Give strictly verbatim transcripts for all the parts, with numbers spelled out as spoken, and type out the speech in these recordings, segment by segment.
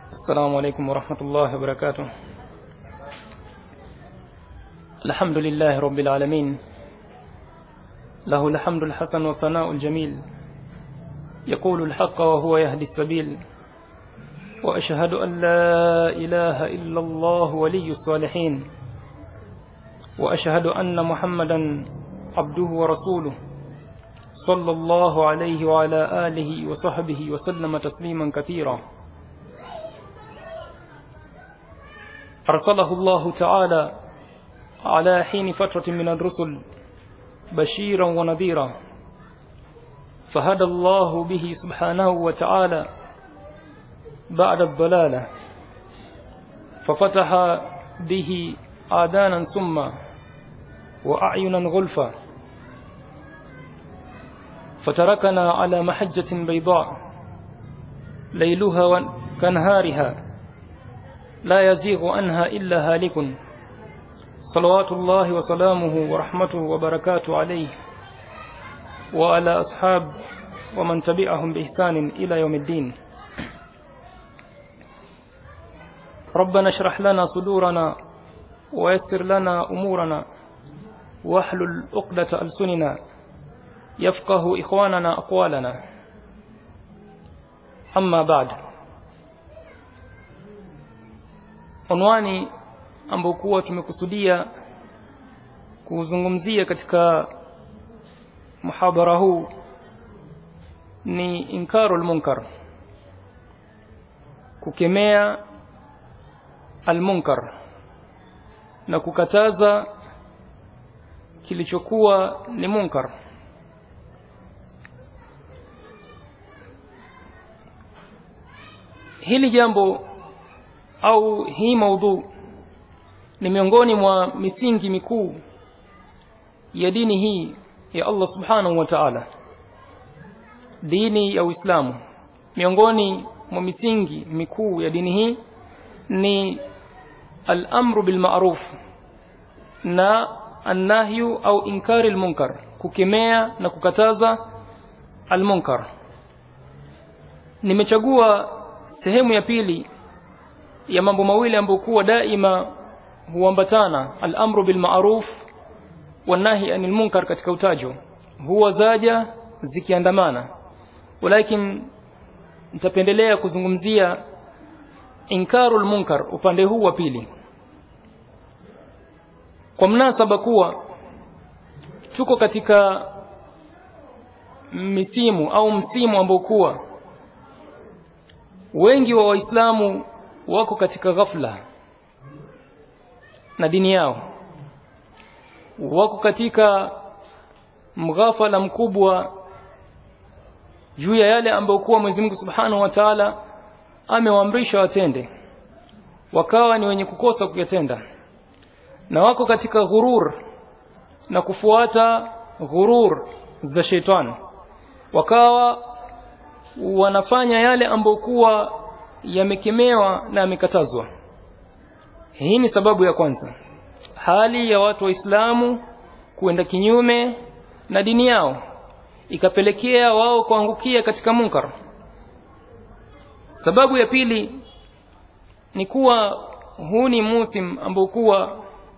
السلام عليكم ورحمة الله وبركاته. الحمد لله رب العالمين، له الحمد الحسن والثناء الجميل، يقول الحق وهو يهدي السبيل، وأشهد أن لا إله إلا الله ولي الصالحين، وأشهد أن محمدا عبده ورسوله صلى الله عليه وعلى آله وصحبه وسلم تسليما كثيرا. أرسله الله تعالى على حين فترة من الرسل بشيرا ونذيرا، فهدى الله به سبحانه وتعالى بعد الضلالة، ففتح به آذانا سما وأعينا غلفا، فتركنا على محجة بيضاء ليلها كنهارها لا يزيغ عنها إلا هالك، صلوات الله وسلامه ورحمته وبركاته عليه وعلى أصحاب ومن تبعهم بإحسان إلى يوم الدين. ربنا اشرح لنا صدورنا ويسر لنا أمورنا واحلل عقدة ألسننا يفقه إخواننا أقوالنا. أما بعد، unwani ambao kuwa tumekusudia kuzungumzia katika muhadhara huu ni inkarul munkar, kukemea al-munkar na kukataza kilichokuwa ni munkar. Hili jambo au hii maudhu ni miongoni mwa misingi mikuu ya dini hii ya Allah subhanahu wa ta'ala, dini ya Uislamu. Miongoni mwa misingi mikuu ya dini hii ni al-amru bil ma'ruf na an-nahyu au inkari al-munkar, kukemea na kukataza al-munkar. Nimechagua sehemu ya pili ya mambo mawili ambayo kuwa daima huambatana, al-amru bil ma'ruf wan nahy anil munkar, katika utajo huwa zaja zikiandamana, walakin nitapendelea kuzungumzia inkarul munkar upande huu wa pili, kwa mnasaba kuwa tuko katika misimu au msimu ambao kuwa wengi wa Waislamu wako katika ghafla na dini yao, wako katika mghafala mkubwa juu ya yale ambayo kuwa Mwenyezi Mungu Subhanahu wa Ta'ala amewaamrisha watende, wakawa ni wenye kukosa kuyatenda, na wako katika ghurur na kufuata ghurur za shetani, wakawa wanafanya yale ambayo kuwa yamekemewa na yamekatazwa. Hii ni sababu ya kwanza, hali ya watu Waislamu kuenda kinyume na dini yao ikapelekea wao kuangukia katika munkar. Sababu ya pili ni kuwa huu ni musim ambao kuwa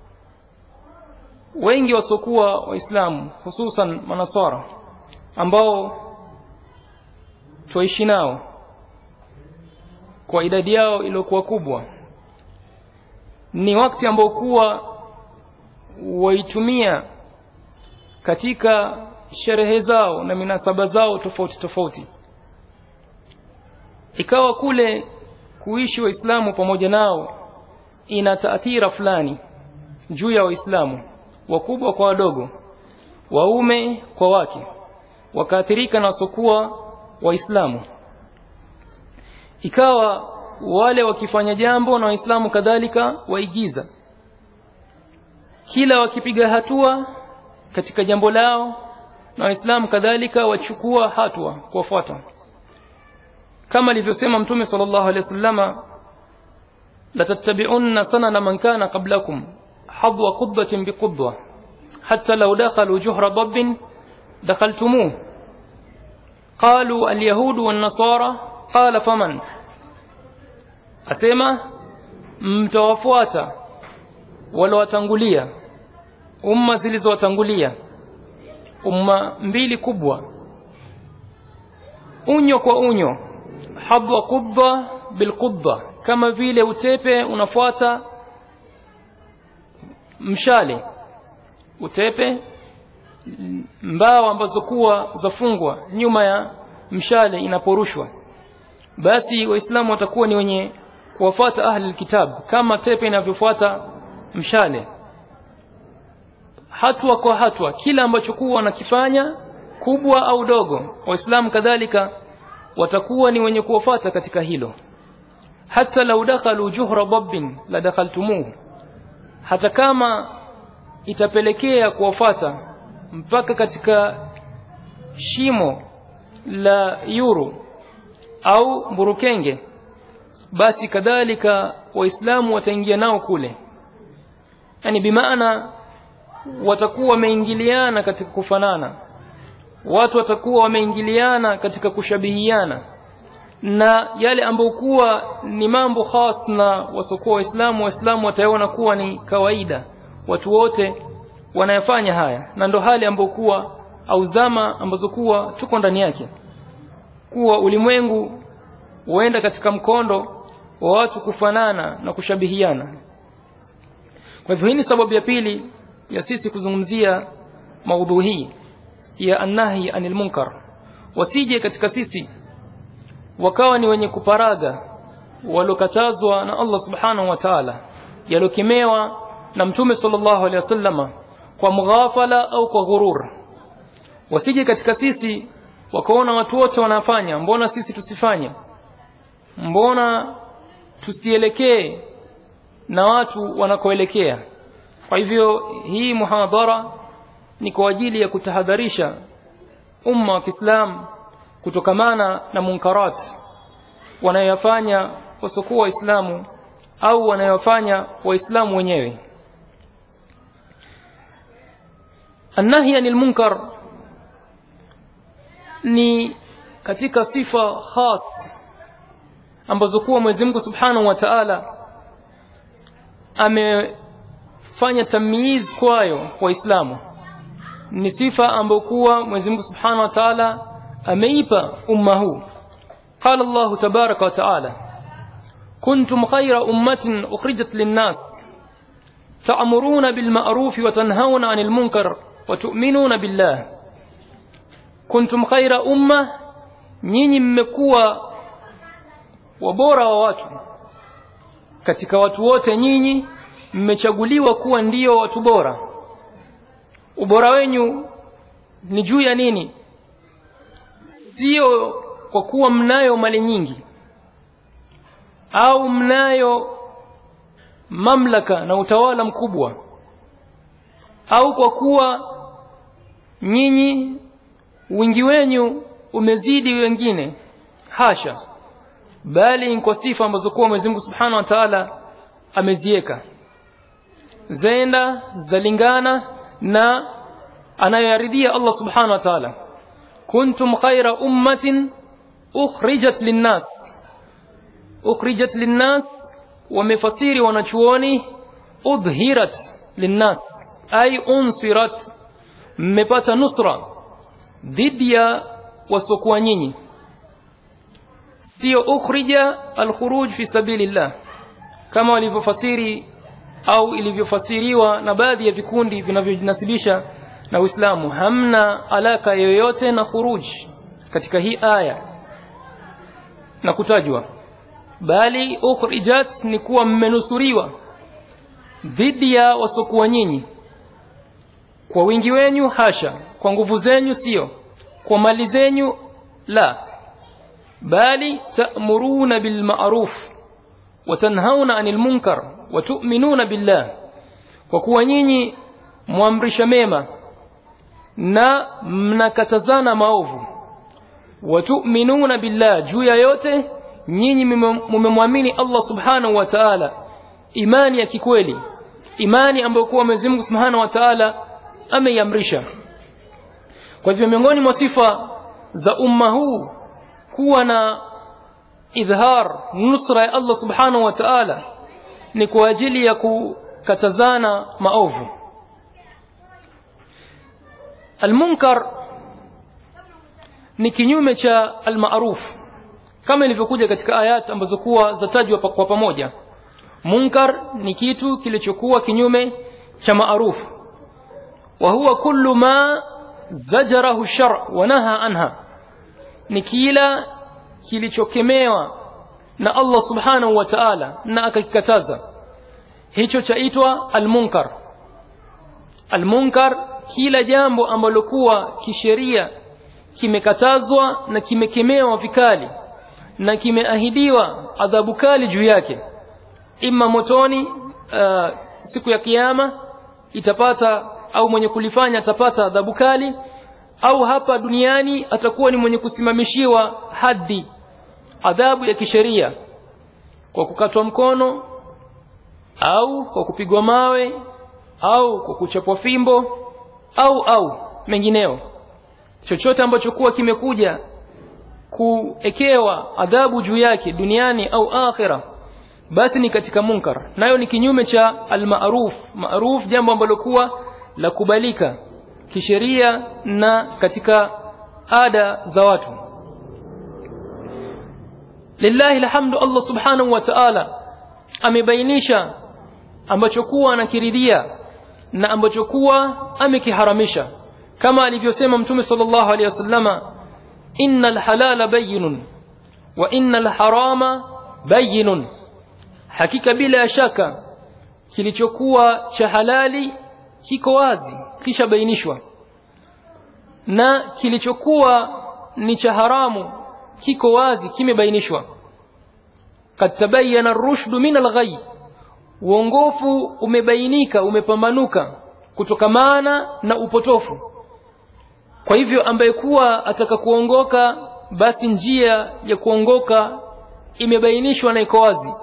wengi wasokuwa Waislamu, hususan manasara ambao tuishi nao kwa idadi yao iliyokuwa kubwa, ni wakati ambao kuwa waitumia katika sherehe zao na minasaba zao tofauti tofauti. Ikawa kule kuishi Waislamu pamoja nao ina taathira fulani juu ya Waislamu, wakubwa kwa wadogo, waume kwa wake, wakaathirika na wasokuwa Waislamu. Ikawa wale wakifanya jambo na Waislamu kadhalika waigiza, kila wakipiga hatua katika jambo lao na Waislamu kadhalika wachukua hatua kuwafuata, kama alivyosema Mtume sallallahu alaihi wasallama, la tattabi'unna sanana man kana qablakum hadwa qudbatin biqudwa hatta law dakhalu juhra dabbin dakhaltumuh, qalu al-yahud wan-nasara qala faman, asema mtawafuata waliowatangulia, umma zilizowatangulia, umma mbili kubwa, unyo kwa unyo, habwa qubba bilqubba, kama vile utepe unafuata mshale. Utepe, mbao ambazo kuwa zafungwa nyuma ya mshale inaporushwa, basi waislamu watakuwa ni wenye kuwafuata ahli alkitab kama tepe inavyofuata mshale, hatua kwa hatua. Kila ambacho kuwa wanakifanya kubwa au dogo, waislamu kadhalika watakuwa ni wenye kuwafuata katika hilo. Hata lau dakhalu juhra dabbin la dakhaltumuhu, hata kama itapelekea kuwafuata mpaka katika shimo la yuru au burukenge, basi kadhalika waislamu wataingia nao kule. Yani bimaana watakuwa wameingiliana katika kufanana, watu watakuwa wameingiliana katika kushabihiana, na yale ambayo kuwa ni mambo khas na wasokuwa waislamu, waislamu wataona kuwa ni kawaida. Watu wote wanayafanya haya, na ndo hali ambayo kuwa au zama ambazo kuwa tuko ndani yake, kuwa ulimwengu huenda katika mkondo wa watu kufanana na kushabihiana. Kwa hivyo hii ni sababu ya pili ya sisi kuzungumzia maudhui hii ya annahi anil munkar. Wasije katika sisi wakawa ni wenye kuparaga walokatazwa na Allah subhanahu wa ta'ala, yalokemewa na Mtume sallallahu alaihi wasallama kwa mghafala au kwa ghurur. Wasije katika sisi wakaona watu wote wanafanya, mbona sisi tusifanye? Mbona tusielekee na watu wanakoelekea? Kwa hivyo hii muhadhara ni kwa ajili ya kutahadharisha umma wa Kiislamu kutokamana na munkarat wanayofanya wasokuwa waislamu au wanayofanya waislamu wenyewe. Annahi anil munkar ni katika sifa khas ambazo kuwa Mwenyezi Mungu Subhanahu wa Ta'ala amefanya tamyiz kwayo waislamu. Ni sifa ambayo kuwa Mwenyezi Mungu Subhanahu wa Ta'ala ameipa umma huu. Qala Allah tabaraka wa ta'ala: kuntum khayra ummatin ukhrijat lin-nas ta'muruna bil ma'ruf wa tanhauna 'anil munkar wa tu'minuna billah. Kuntum khayra umma, nyinyi mmekuwa wabora wa watu. Katika watu wote nyinyi mmechaguliwa kuwa ndio watu bora. Ubora wenu ni juu ya nini? Sio kwa kuwa mnayo mali nyingi au mnayo mamlaka na utawala mkubwa, au kwa kuwa nyinyi wingi wenu umezidi wengine, hasha, bali kwa sifa ambazo kwa Mwenyezi Mungu Subhanahu wa Ta'ala ameziweka, zenda zalingana na anayoyaridhia Allah Subhanahu wa Ta'ala. Kuntum khayra ummatin ukhrijat linnas. Ukhrijat linnas wamefasiri wanachuoni udhirat linnas, ay unsirat, mmepata nusra dhidi ya wasokuwa nyinyi. Sio ukhrija alkhuruj fi sabilillah kama walivyofasiri au ilivyofasiriwa na baadhi ya vikundi vinavyojinasibisha na Uislamu. Hamna alaka yoyote na khuruj katika hii aya na kutajwa, bali ukhrijat ni kuwa mmenusuriwa dhidi ya wasokuwa nyinyi kwa wingi wenu, hasha, kwa nguvu zenyu sio, kwa mali zenyu la, bali ta'muruna bil ma'ruf wa tanhauna 'anil munkar wa tu'minuna billah, kwa kuwa nyinyi muamrisha mema na mnakatazana maovu. Wa tu'minuna billah, juu ya yote nyinyi mmemwamini Allah Subhanahu wa Ta'ala, imani ya kikweli, imani ambayo kwa Mwenyezi Mungu Subhanahu wa Ta'ala ameiamrisha. Kwa hivyo miongoni mwa sifa za umma huu kuwa na idhar nusra ya Allah subhanahu wa ta'ala ni kwa ajili ya kukatazana maovu. Al-munkar ni kinyume cha al-ma'ruf, kama ilivyokuja katika ayat ambazo kuwa zatajwa kwa pamoja. Munkar ni kitu kilichokuwa kinyume cha ma'ruf, wa huwa kullu ma zajarahu shar' wa naha anha, ni kila kilichokemewa na Allah subhanahu wa ta'ala na akakikataza, hicho chaitwa al-munkar. Al-munkar kila jambo ambalo kuwa kisheria kimekatazwa na kimekemewa vikali na kimeahidiwa adhabu kali juu yake, imma motoni uh, siku ya kiyama itapata, au mwenye kulifanya atapata adhabu kali, au hapa duniani atakuwa ni mwenye kusimamishiwa haddi, adhabu ya kisheria, kwa kukatwa mkono au kwa kupigwa mawe au kwa kuchapwa fimbo au au mengineo. Chochote ambacho kuwa kimekuja kuekewa adhabu juu yake duniani au akhira, basi ni katika munkar, nayo ni kinyume cha al-ma'ruf. Ma'ruf jambo ambalo kuwa la kubalika kisheria na katika ada za watu. Lillahi alhamdu, Allah subhanahu wa ta'ala amebainisha ambacho kuwa anakiridhia na ambacho kuwa amekiharamisha, kama alivyosema Mtume sallallahu alayhi wasallama, innal halala bayyinun wa innal harama bayyinun, hakika bila shaka kilichokuwa cha halali kiko wazi kisha bainishwa, na kilichokuwa ni cha haramu kiko wazi kimebainishwa. Kad tabayyana ar-rushdu min al-ghayy, uongofu umebainika, umepambanuka kutokamana na upotofu. Kwa hivyo ambaye kuwa ataka kuongoka, basi njia ya kuongoka imebainishwa na iko wazi,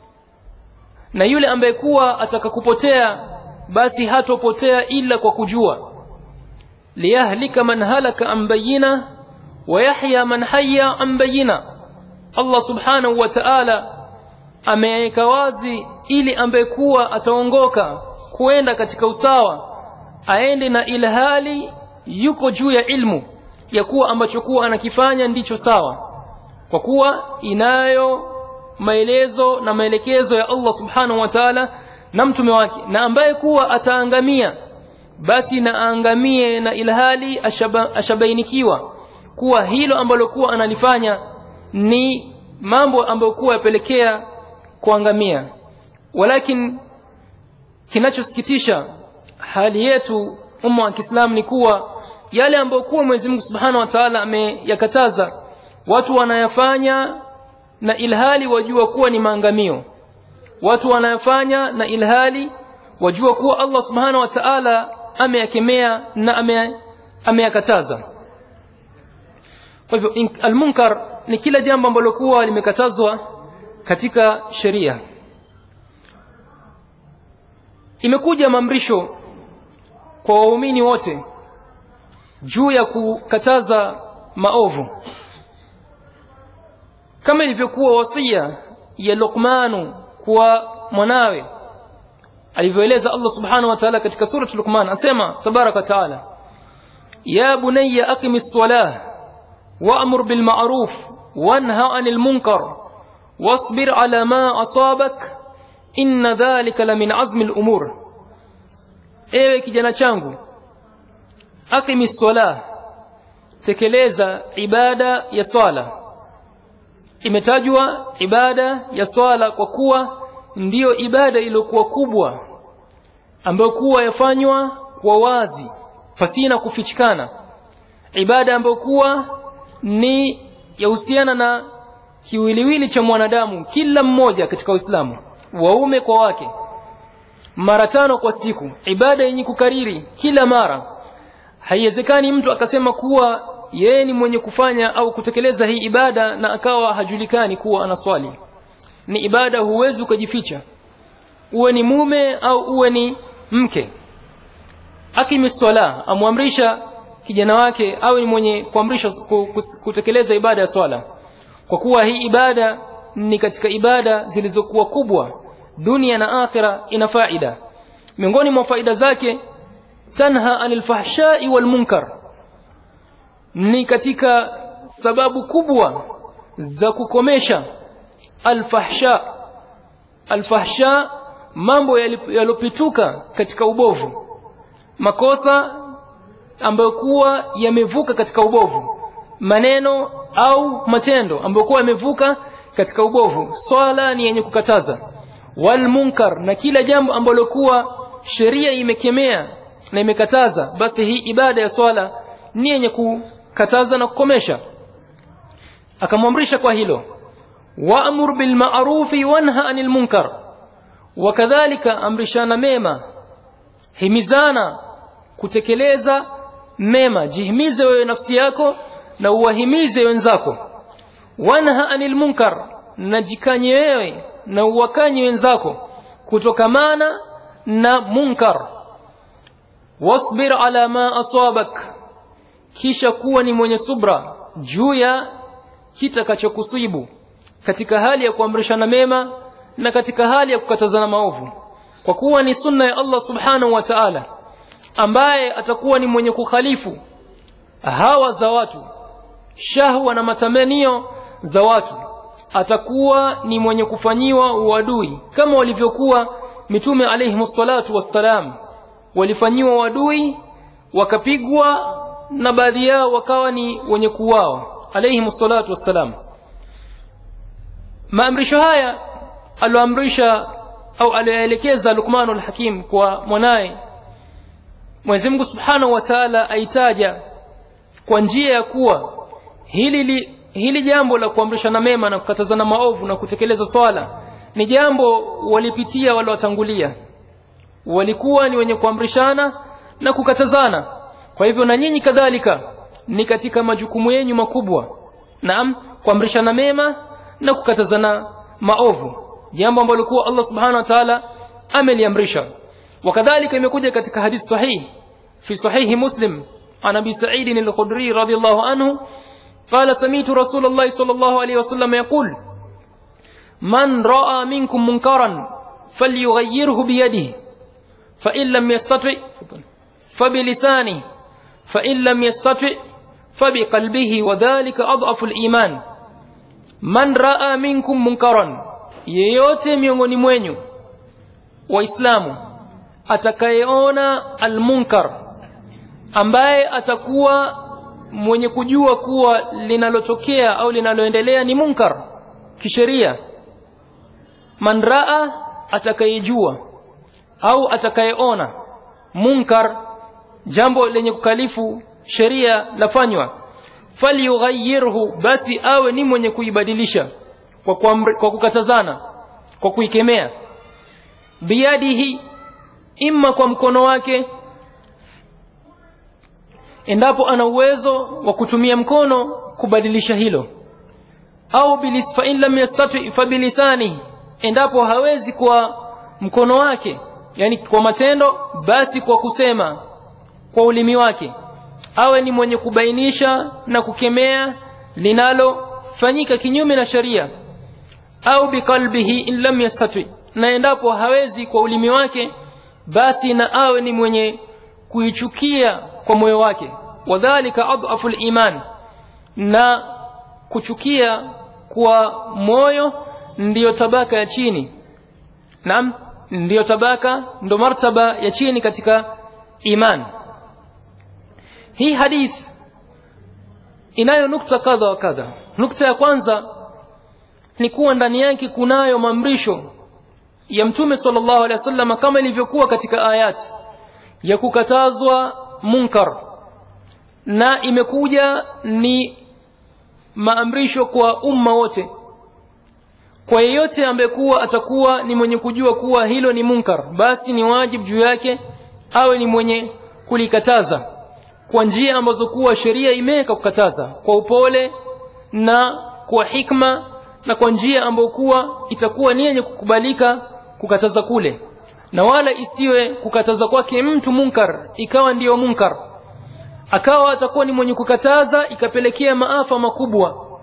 na yule ambaye kuwa ataka kupotea, basi hatopotea ila kwa kujua. Liyahlika man halaka an bayina wa yahya man hayya an bayina. Allah subhanahu wa ta'ala ameweka wazi ili ambaye kuwa ataongoka kuenda katika usawa, aende na ilhali yuko juu ya ilmu ya kuwa ambacho kuwa anakifanya ndicho sawa, kwa kuwa inayo maelezo na maelekezo ya Allah subhanahu wa ta'ala na mtume wake. Na ambaye kuwa ataangamia, basi na aangamie na ilhali ashaba, ashabainikiwa kuwa hilo ambalo kuwa analifanya ni mambo ambayo kuwa yapelekea kuangamia. Walakin kinachosikitisha hali yetu umma wa Kiislamu ni kuwa yale ambayo kuwa Mwenyezi Mungu Subhanahu wa Ta'ala ameyakataza, watu wanayafanya na ilhali wajua kuwa ni maangamio. Watu wanayafanya na ilhali wajua kuwa Allah Subhanahu wa Ta'ala ameyakemea na ame ameyakataza. Kwa hivyo al-munkar ni kila jambo ambalo kuwa limekatazwa katika sheria. Imekuja maamrisho kwa waumini wote juu ya kukataza maovu, kama ilivyokuwa wasia ya Luqman kwa mwanawe, alivyoeleza Allah subhanahu wa ta'ala katika surah Luqman, asema tabaraka ta'ala, ya bunayya aqimis salah wa'mur bil ma'ruf wanha 'anil munkar wasbir 'ala ma asabak inna dhalika la min azmi al umur. Ewe kijana changu, aqimis salah, tekeleza ibada ya swala. Imetajwa ibada ya swala kwa kuwa ndiyo ibada iliyokuwa kubwa ambayo kuwa yafanywa kwa wazi pasina kufichikana, ibada ambayo kuwa ni yahusiana na kiwiliwili cha mwanadamu kila mmoja katika Uislamu, waume kwa wake, mara tano kwa siku, ibada yenye kukariri kila mara. Haiwezekani mtu akasema kuwa yeye ni mwenye kufanya au kutekeleza hii ibada na akawa hajulikani kuwa anaswali. Ni ibada huwezi ukajificha, uwe ni mume au uwe ni mke. Akimis swala, amwamrisha kijana wake au ni mwenye kuamrisha kutekeleza ibada ya swala. kwa kuwa hii ibada ni katika ibada zilizokuwa kubwa dunia na akhira. Ina faida, miongoni mwa faida zake tanha anil fahsha'i wal munkar, ni katika sababu kubwa za kukomesha alfahsha. Alfahsha, mambo yalopituka katika ubovu, makosa ambayo kuwa yamevuka katika ubovu, maneno au matendo ambayo kuwa yamevuka katika ubovu. Swala ni yenye kukataza. Wal munkar, na kila jambo ambalo kuwa sheria imekemea na imekataza, basi hii ibada ya swala ni yenye kukataza na kukomesha. Akamwamrisha kwa hilo, wa'mur bil ma'rufi wanha 'anil munkar, wakadhalika amrishana mema, himizana kutekeleza mema. Jihimize wewe nafsi yako na uwahimize wenzako. Wanha 'anil munkar, najikanye wewe na uwakanye wenzako kutokamana na munkar. Wasbir ala ma asabak, kisha kuwa ni mwenye subra juu ya kitakachokusibu katika hali ya kuamrishana mema na katika hali ya kukatazana maovu, kwa kuwa ni sunna ya Allah subhanahu wa ta'ala. Ambaye atakuwa ni mwenye kukhalifu hawa za watu, shahwa na matamanio za watu, atakuwa ni mwenye kufanyiwa uadui, kama walivyokuwa mitume alayhi salatu wassalam walifanyiwa uadui, wakapigwa na baadhi yao wakawa ni wenye kuuawa alayhi salatu wassalam. Maamrisho haya aloamrisha au alielekeza Luqmanul Hakim kwa mwanae, Mwenyezi Mungu Subhanahu wa Ta'ala aitaja kwa njia ya kuwa hili li, hili jambo la kuamrishana mema na kukatazana maovu na kutekeleza swala ni jambo walipitia wale watangulia, walikuwa ni wenye kuamrishana na kukatazana. Kwa hivyo na nyinyi kadhalika ni katika majukumu yenu makubwa, naam, kuamrishana mema na kukatazana maovu, jambo ambalo kwa Allah Subhanahu wa Ta'ala ameliamrisha. Wakadhalika imekuja katika hadith sahih fi sahih Muslim an Abi Sa'id al-Khudri radiyallahu anhu qala sami'tu Rasulullah sallallahu alayhi wasallam yaqul man ra'a minkum munkaran falyughayyirhu bi yadihi fa in lam yastati' fa bi lisanihi fa in lam yastati' fa bi qalbihi wa dhalika adhafu al-iman. Man ra'a minkum munkaran, yeyote miongoni mwenyu waislamu atakayeona almunkar, ambaye atakuwa mwenye kujua kuwa linalotokea au linaloendelea ni munkar kisheria. Man raa, atakayejua au atakayeona munkar, jambo lenye kukalifu sheria lafanywa, falyughayyirhu, basi awe ni mwenye kuibadilisha kwa kuamri, kwa kukatazana, kwa kuikemea. Biyadihi, imma kwa mkono wake endapo ana uwezo wa kutumia mkono kubadilisha hilo, au bilis fa in lam yastati fa bilisani, endapo hawezi kwa mkono wake, yani kwa matendo, basi kwa kusema kwa ulimi wake, awe ni mwenye kubainisha na kukemea linalofanyika kinyume na sharia. Au biqalbihi in lam yastati, na endapo hawezi kwa ulimi wake, basi na awe ni mwenye kuichukia kwa moyo wake. Wadhalika adhafu al-iman, na kuchukia kwa moyo ndiyo tabaka ya chini. Naam, ndiyo tabaka, ndo martaba ya chini katika iman. Hii hadith inayo nukta kadha wa kadha. Nukta ya kwanza ni kuwa ndani yake kunayo maamrisho ya Mtume sallallahu alaihi wasallam, kama ilivyokuwa katika ayati ya kukatazwa munkar, na imekuja ni maamrisho kwa umma wote. Kwa yeyote ambaye kuwa atakuwa ni mwenye kujua kuwa hilo ni munkar, basi ni wajibu juu yake awe ni mwenye kulikataza kwa njia ambazo kuwa sheria imeweka kukataza, kwa upole na kwa hikma, na kwa njia ambayo kuwa itakuwa ni yenye kukubalika kukataza kule, na wala isiwe kukataza kwake mtu munkar ikawa ndiyo munkar, akawa atakuwa ni mwenye kukataza ikapelekea maafa makubwa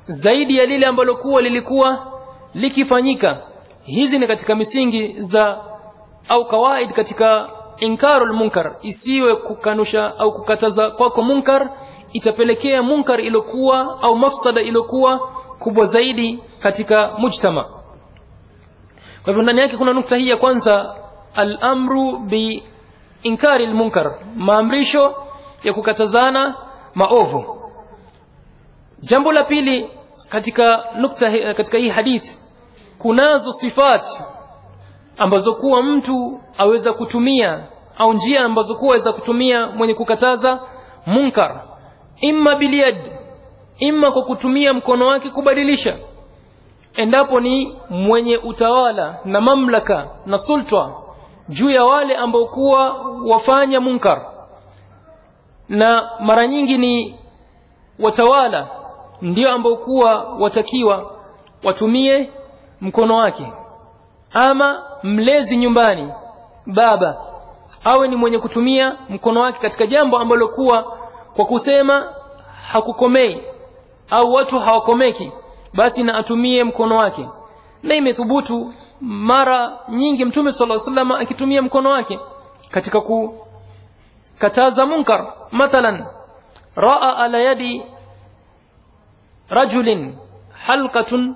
zaidi ya lile ambalo kuwa lilikuwa likifanyika. Hizi ni katika misingi za au kawaid katika inkarul munkar. Isiwe kukanusha au kukataza kwako munkar itapelekea munkar ilokuwa au mafsada ilokuwa kubwa zaidi katika mujtama. Kwa hivyo ndani yake kuna nukta hii ya kwanza, al-amru bi inkari al-munkar, maamrisho ya kukatazana maovu. Jambo la pili katika nukta katika hii hadithi, kunazo sifati ambazo kuwa mtu aweza kutumia au njia ambazo kuwa aweza kutumia mwenye kukataza munkar, imma biliyad, imma kwa kutumia mkono wake kubadilisha, endapo ni mwenye utawala na mamlaka na sulta juu ya wale ambao kuwa wafanya munkar. Na mara nyingi ni watawala ndio ambao kuwa watakiwa watumie mkono wake, ama mlezi nyumbani baba awe ni mwenye kutumia mkono wake katika jambo ambalo kuwa kwa kusema hakukomei au watu hawakomeki, basi na atumie mkono wake. Na imethubutu mara nyingi Mtume sallallahu alaihi wasallam akitumia mkono wake katika kukataza munkar. Mathalan, raa ala yadi rajulin halqatun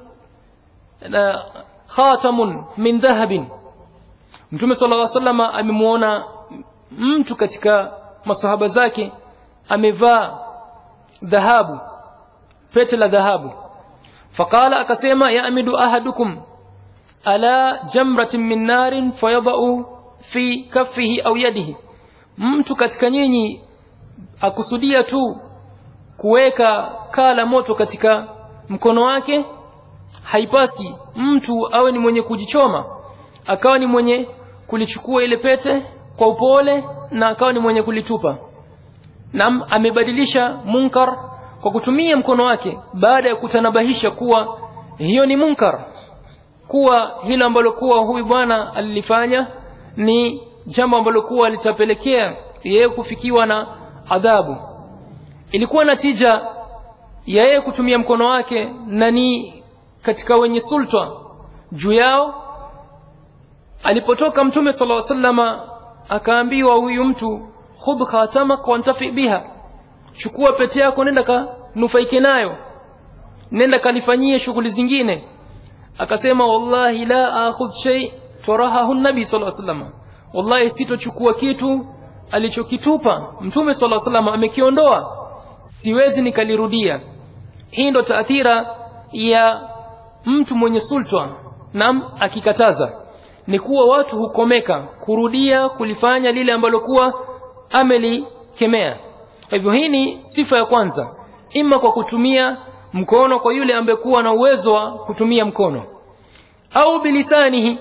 khatamun min dhahabin. Mtume sallallahu alaihi wasallam amemuona mtu katika masahaba zake amevaa dhahabu, pete la dhahabu. Faqala, akasema, ya'midu ahadukum ala jamratin min narin fayadau fi kaffihi au yadihi. Mtu katika nyinyi akusudia tu kuweka kala moto katika mkono wake, haipasi mtu awe ni mwenye kujichoma, akawa ni mwenye kulichukua ile pete kwa upole na akawa ni mwenye kulitupa. Na amebadilisha munkar kwa kutumia mkono wake, baada ya kutanabahisha kuwa hiyo ni munkar, kuwa hilo ambalo kuwa huyu bwana alilifanya ni jambo ambalo kuwa litapelekea yeye kufikiwa na adhabu. Ilikuwa natija ya yeye kutumia mkono wake, na ni katika wenye sulta juu yao. Alipotoka Mtume sallallahu alaihi wasallam akaambiwa huyu mtu, khudh khatamak wantafi biha, chukua pete yako nenda kanufaike nayo, nenda kalifanyie shughuli zingine. Akasema, wallahi la akhudh shay tarahahu nabi sallallahu alaihi wasallam, wallahi sitochukua kitu alichokitupa Mtume sallallahu alaihi wasallam, amekiondoa, siwezi nikalirudia. Hii ndo taathira ya mtu mwenye sulta nam akikataza, ni kuwa watu hukomeka kurudia kulifanya lile ambalo kuwa amelikemea. Hivyo hii ni sifa ya kwanza, ima kwa kutumia mkono kwa yule ambaye kuwa na uwezo wa kutumia mkono, au bilisanihi,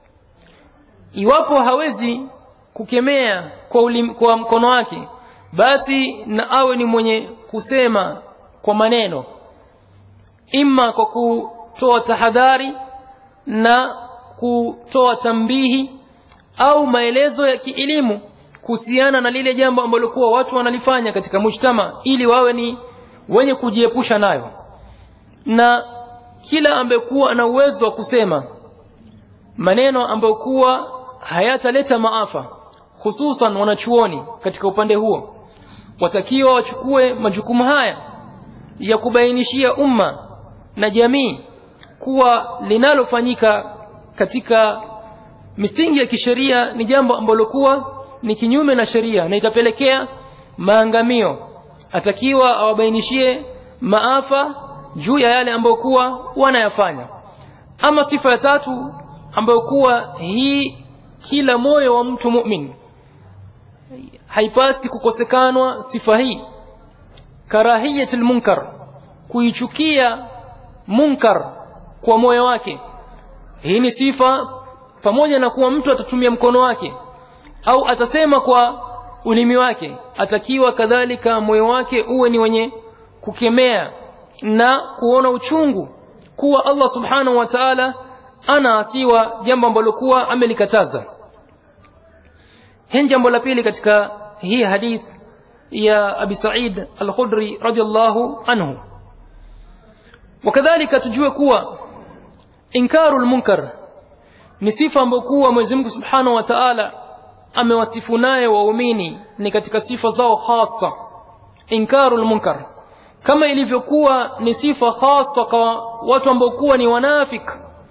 iwapo hawezi kukemea kwa, ulim, kwa mkono wake, basi na awe ni mwenye kusema kwa maneno, ima kwa kutoa tahadhari na kutoa tambihi au maelezo ya kielimu kuhusiana na lile jambo ambalo kuwa watu wanalifanya katika mujtama, ili wawe ni wenye kujiepusha nayo. Na kila ambaye kuwa ana uwezo wa kusema maneno ambayo kuwa hayataleta maafa, hususan wanachuoni katika upande huo, watakiwa wachukue majukumu haya ya kubainishia umma na jamii kuwa linalofanyika katika misingi ya kisheria ni jambo ambalo kuwa ni kinyume na sheria na itapelekea maangamio. Atakiwa awabainishie maafa juu ya yale ambayo kuwa wanayafanya. Ama sifa ya tatu ambayo kuwa hii kila moyo wa mtu mu'min haipasi kukosekanwa sifa hii, karahiyatul munkar, kuichukia munkar kwa moyo wake. Hii ni sifa, pamoja na kuwa mtu atatumia mkono wake au atasema kwa ulimi wake, atakiwa kadhalika moyo wake uwe ni wenye kukemea na kuona uchungu kuwa Allah subhanahu wa ta'ala anaasiwa jambo ambalo kuwa amelikataza. Hii jambo la pili katika hii hadith ya Abi Sa'id al-Khudri radiyallahu anhu. wakadhalika tujue kuwa inkarul munkar ni sifa ambayo kuwa Mwenyezi Mungu Subhanahu wa Ta'ala amewasifu naye waumini, ni katika sifa zao hasa inkarul munkar, kama ilivyokuwa ni sifa hasa kwa watu ambao kuwa ni wanafik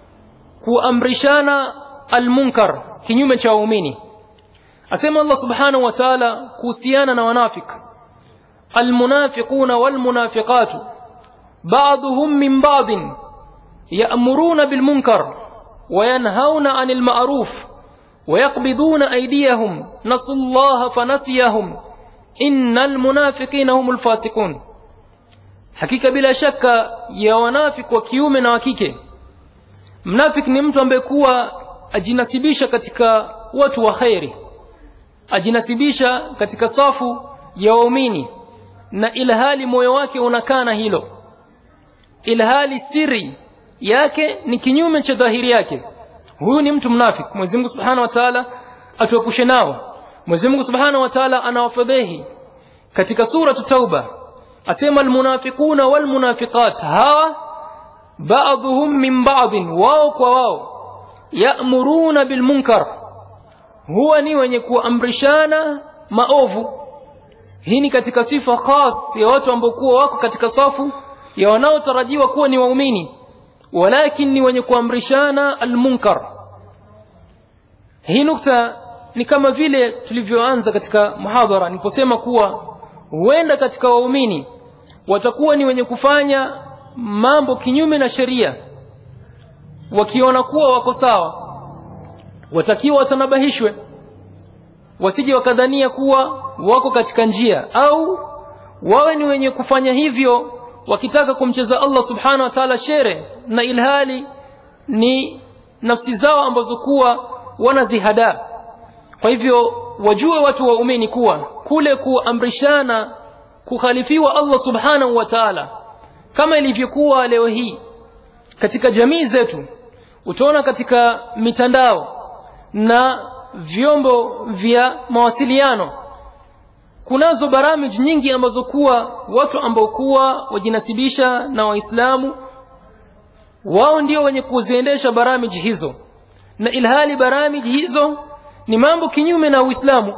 kuamrishana almunkar kinyume cha waumini. Asema Allah Subhanahu wa Ta'ala kuhusiana na wanafik, almunafiquna walmunafiqatu ba'dhuhum min ba'din ya'muruna bilmunkar wa yanhauna 'anil ma'ruf wa yaqbiduna aydiyahum nasullaha fanasiyahum innal munafiqina humul fasiqun. Hakika bila shaka ya wanafiki wa kiume na wa kike, mnafiki ni mtu ambaye kuwa ajinasibisha katika watu wa khairi, ajinasibisha katika safu ya waumini, na ilhali moyo wake unakana hilo, ilhali siri yake ni kinyume cha dhahiri yake. Huyu ni mtu mnafiki. Mwenyezi Mungu Subhanahu wa Ta'ala atuepushe nao. Mwenyezi Mungu Subhanahu wa Ta'ala anawafadhihi katika sura Tauba, asema almunafiquna walmunafiqat hawa ba'dhuhum min ba'din, wao kwa wao, ya'muruna bilmunkar, huwa ni wenye kuamrishana maovu. Hii ni katika sifa khas ya watu ambao kuwa wako katika safu ya wanaotarajiwa kuwa ni waumini, walakin ni wenye kuamrishana almunkar. Hii nukta ni kama vile tulivyoanza katika muhadhara niliposema kuwa huenda katika waumini watakuwa ni wenye kufanya mambo kinyume na sheria, wakiona kuwa wako sawa, watakiwa watanabahishwe, wasije wakadhania kuwa wako katika njia, au wawe ni wenye kufanya hivyo wakitaka kumcheza Allah Subhanahu wa Ta'ala shere, na ilhali ni nafsi zao ambazo kuwa wanazihada. Kwa hivyo wajue watu waumini kuwa kule kuamrishana kukhalifiwa Allah Subhanahu wa Ta'ala, kama ilivyokuwa leo hii katika jamii zetu, utaona katika mitandao na vyombo vya mawasiliano kunazo baramij nyingi ambazo kuwa watu ambao kuwa wajinasibisha na Waislamu wao ndio wenye kuziendesha baramij hizo, na ilhali baramij hizo ni mambo kinyume na Uislamu.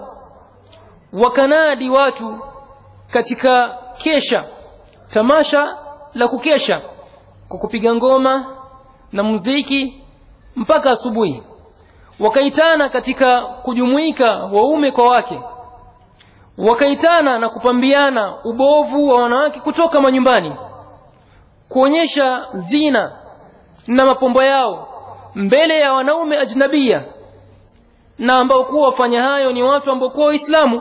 Wakanadi watu katika kesha, tamasha la kukesha kwa kupiga ngoma na muziki mpaka asubuhi, wakaitana katika kujumuika waume kwa wake, wakaitana na kupambiana ubovu wa wanawake kutoka manyumbani, kuonyesha zina na mapombo yao mbele ya wanaume ajnabia, na ambao kuwa wafanya hayo ni watu ambao kuwa Waislamu.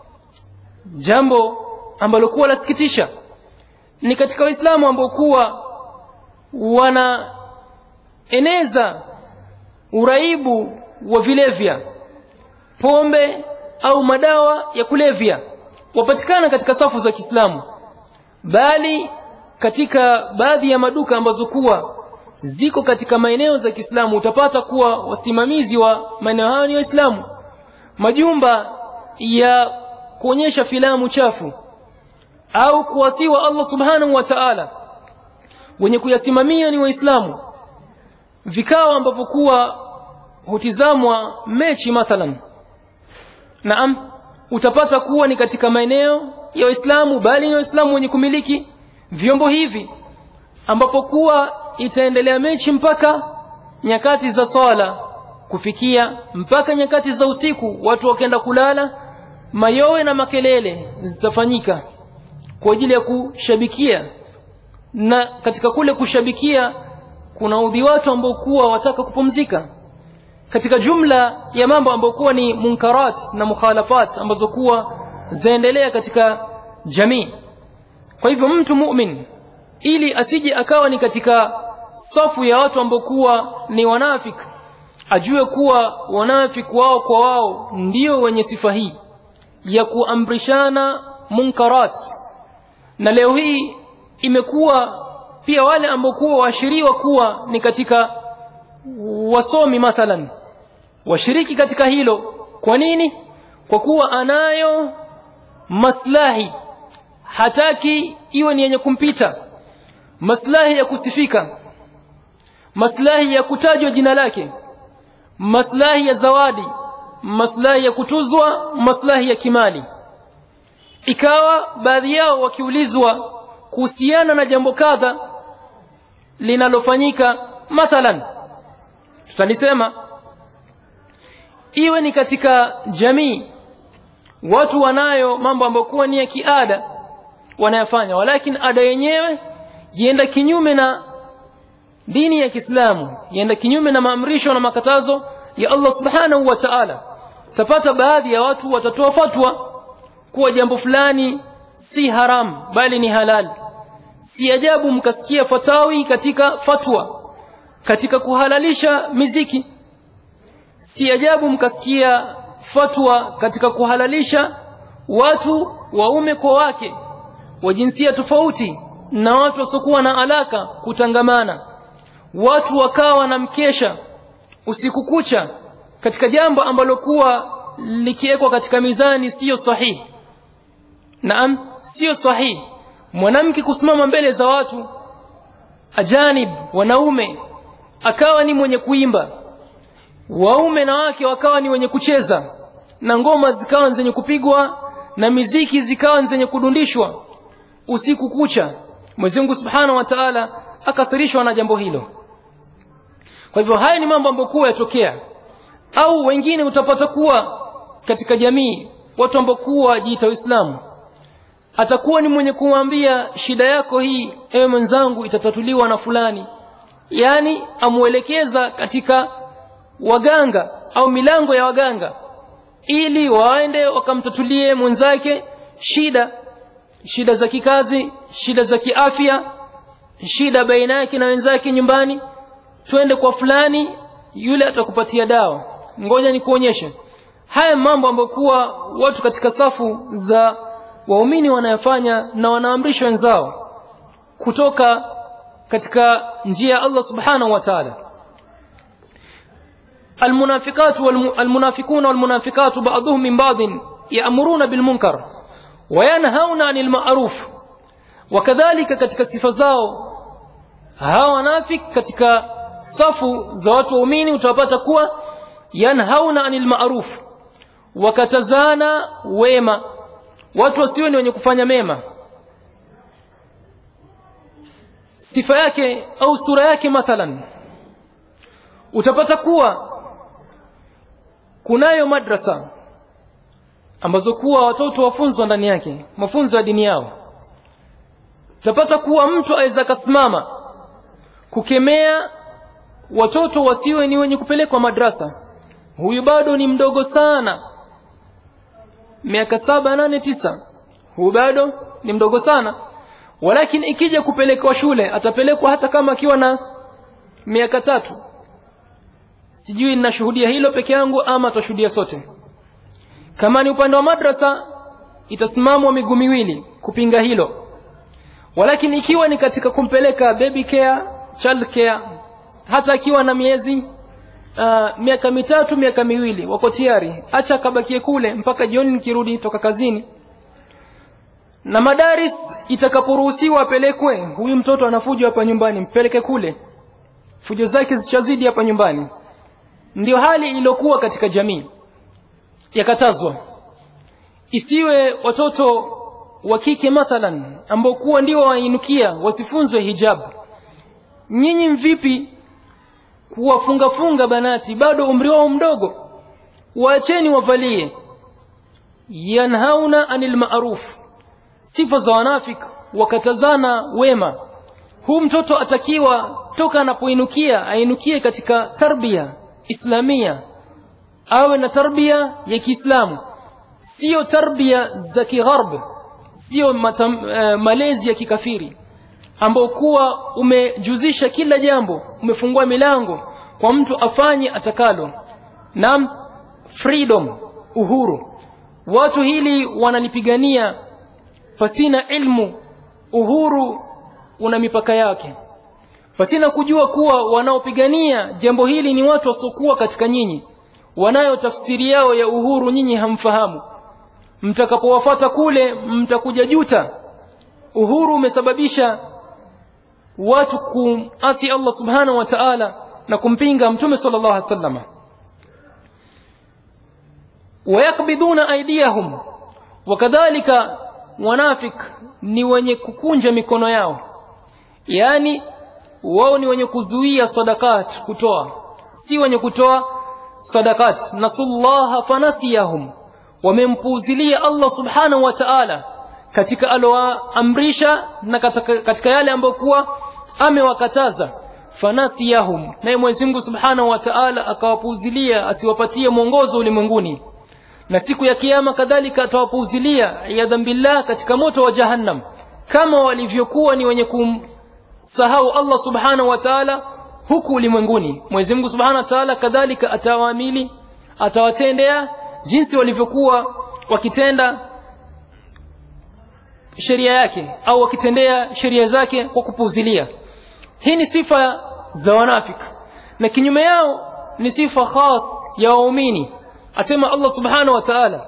Jambo ambalo kuwa lasikitisha ni katika Waislamu ambao kuwa wanaeneza uraibu wa vilevya, pombe au madawa ya kulevya, wapatikana katika safu za Kiislamu, bali katika baadhi ya maduka ambazo kuwa ziko katika maeneo za Kiislamu utapata kuwa wasimamizi wa maeneo hayo ni Waislamu. Majumba ya kuonyesha filamu chafu au kuwasiwa Allah Subhanahu wa Ta'ala wenye kuyasimamia ni Waislamu. Vikao ambapo kuwa hutizamwa mechi mathalan, naam, utapata kuwa ni katika maeneo ya Waislamu, bali ni Waislamu wenye kumiliki vyombo hivi, ambapo kuwa itaendelea mechi mpaka nyakati za swala kufikia mpaka nyakati za usiku, watu wakaenda kulala, mayowe na makelele zitafanyika kwa ajili ya kushabikia, na katika kule kushabikia kuna udhi watu ambao kuwa wataka kupumzika. Katika jumla ya mambo ambayo kuwa ni munkarat na mukhalafat ambazo kuwa zaendelea katika jamii. Kwa hivyo mtu mu'min ili asije akawa ni katika safu ya watu ambao kuwa ni wanafiki, ajue kuwa wanafiki wao kwa wao ndio wenye sifa hii ya kuamrishana munkarat. Na leo hii imekuwa pia wale ambao kuwa waashiriwa kuwa ni katika wasomi mathalan washiriki katika hilo. Kwa nini? Kwa kuwa anayo maslahi, hataki iwe ni yenye kumpita, maslahi ya kusifika, maslahi ya kutajwa jina lake, maslahi ya zawadi, maslahi ya kutuzwa, maslahi ya kimali. Ikawa baadhi yao wakiulizwa kuhusiana na jambo kadha linalofanyika, mathalan tutalisema iwe ni katika jamii, watu wanayo mambo ambayo kwa ni ya kiada wanayafanya, walakini ada yenyewe ienda kinyume na dini ya Kiislamu, ienda kinyume na maamrisho na makatazo ya Allah Subhanahu wa Ta'ala. Tapata baadhi ya watu watatoa fatwa kuwa jambo fulani si haram bali ni halal. Si ajabu mkasikia fatawi katika fatwa katika kuhalalisha miziki. Si ajabu mkasikia fatwa katika kuhalalisha watu waume kwa wake wa jinsia tofauti na watu wasiokuwa na alaka kutangamana, watu wakawa na mkesha usiku kucha katika jambo ambalo kuwa likiwekwa katika mizani sio sahihi. Naam, sio sahihi. Mwanamke kusimama mbele za watu ajanib wanaume akawa ni mwenye kuimba, waume na wake wakawa ni wenye kucheza, na ngoma zikawa zenye kupigwa na miziki zikawa zenye kudundishwa usiku kucha. Mwenyezi Mungu Subhanahu wa Ta'ala akasirishwa na jambo hilo. Kwa hivyo haya ni mambo ambayo kwa yatokea. Au wengine utapata kuwa katika jamii watu ambao kwa jiita Uislamu, atakuwa ni mwenye kumwambia shida yako hii ewe mwenzangu itatatuliwa na fulani, yani amuelekeza katika waganga au milango ya waganga ili waende wakamtatulie mwenzake shida, shida za kikazi, shida za kiafya, shida baina yake na wenzake nyumbani. Twende kwa fulani, yule atakupatia dawa. Ngoja nikuonyeshe. Haya mambo ambayo kuwa watu katika safu za waumini wanayafanya na wanaamrishwa wenzao kutoka katika njia ya Allah Subhanahu wa Ta'ala. المنافقات والمنافقون والمنافقات بعضهم من بعض يأمرون بالمنكر وينهون عن المعروف. وكذلك katika sifa zao hawa wanafiki katika safu za watu waumini utapata kuwa yanhauna anil ma'ruf, wakatazana wema, watu wasio ni wenye kufanya mema. Sifa yake au sura yake mathalan utapata kuwa kunayo madrasa ambazo kuwa watoto wafunzwa ndani yake mafunzo ya dini yao. Utapata kuwa mtu aweza kasimama kukemea watoto wasiwe ni wenye kupelekwa madrasa. Huyu bado ni mdogo sana, miaka saba nane tisa, huyu bado ni mdogo sana. Walakini ikija kupelekwa shule atapelekwa hata kama akiwa na miaka tatu. Sijui ninashuhudia hilo peke yangu ama tutashuhudia sote. Kama ni upande wa madrasa itasimamwa miguu miwili kupinga hilo. Walakini ikiwa ni katika kumpeleka baby care, child care, hata akiwa na miezi uh, miaka mitatu miaka miwili wako tayari, acha kabakie kule mpaka jioni nikirudi toka kazini. Na madaris itakaporuhusiwa apelekwe, huyu mtoto anafujo hapa nyumbani, mpeleke kule, fujo zake zichazidi hapa nyumbani. Ndio hali iliyokuwa katika jamii. Yakatazwa isiwe watoto wa kike mathalan ambao kuwa ndio wainukia wasifunzwe hijab. Nyinyi mvipi kuwafunga funga banati bado umri wao mdogo? Waacheni wavalie. Yanhauna anil ma'ruf. Sifa za wanafiki wakatazana wema. Huu mtoto atakiwa toka anapoinukia ainukie katika tarbia islamia, awe na tarbia ya Kiislamu, sio tarbia za kigharb, sio matam, uh, malezi ya kikafiri ambao kuwa umejuzisha kila jambo, umefungua milango kwa mtu afanye atakalo. Naam, freedom, uhuru. Watu hili wanalipigania pasina ilmu. Uhuru una mipaka yake, pasina kujua kuwa wanaopigania jambo hili ni watu wasokuwa katika nyinyi, wanayo tafsiri yao ya uhuru nyinyi hamfahamu. Mtakapowafuata kule mtakuja juta. Uhuru umesababisha watu kumasi Allah subhanahu wa ta'ala na kumpinga mtume sallallahu alaihi wasallam. Wayakbiduna aydiyahum, wakadhalika wanafik ni wenye kukunja mikono yao, yani wao ni wenye kuzuia sadakat kutoa, si wenye kutoa sadakat. Nasullaha fanasiyahum, wamempuuzilia Allah subhanahu wa ta'ala katika aloamrisha na katika, katika yale ambayo kuwa amewakataza. Fanasiyahum, na Mwenyezi Mungu subhanahu wa ta'ala akawapuuzilia asiwapatie mwongozo ulimwenguni, na siku ya kiyama kadhalika atawapuuzilia iyadhan billah katika moto wa jahannam, kama walivyokuwa ni wenye kumsahau Allah subhanahu wa ta'ala huku ulimwenguni. Mwenyezi Mungu subhanahu wa ta'ala kadhalika atawaamili, atawatendea jinsi walivyokuwa wakitenda sheria yake au wakitendea sheria zake kwa kupuuzilia. Hii ni sifa za wanafiki, na kinyume yao ni sifa khas ya waumini. Asema Allah subhanahu wa ta'ala,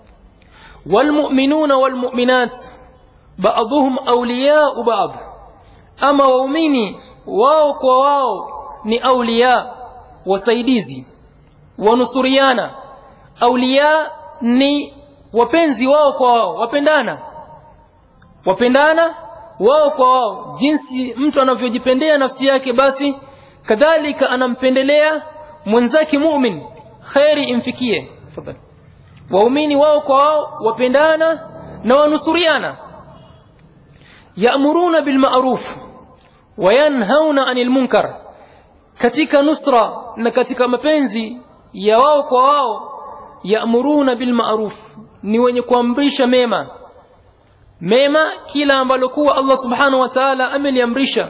walmu'minuna walmu'minat ba'dhuhum awliya'u ba'd, ama waumini wao kwa wao ni awliya, wasaidizi, wanusuriana. Awliya ni wapenzi wao kwa wao, wapendana wapendana wao kwa wao. Jinsi mtu anavyojipendea nafsi yake, basi kadhalika anampendelea mwenzake mu'min, khairi imfikie. Tafadhali. Waumini wao kwa wao wapendana na wanusuriana. Ya'muruna bil ma'ruf wa yanhauna 'anil munkar, katika nusra na katika mapenzi ya wao kwa wao. Ya'muruna bil ma'ruf, ni wenye kuamrisha mema, mema kila ambalo kuwa Allah subhanahu wa ta'ala ameliamrisha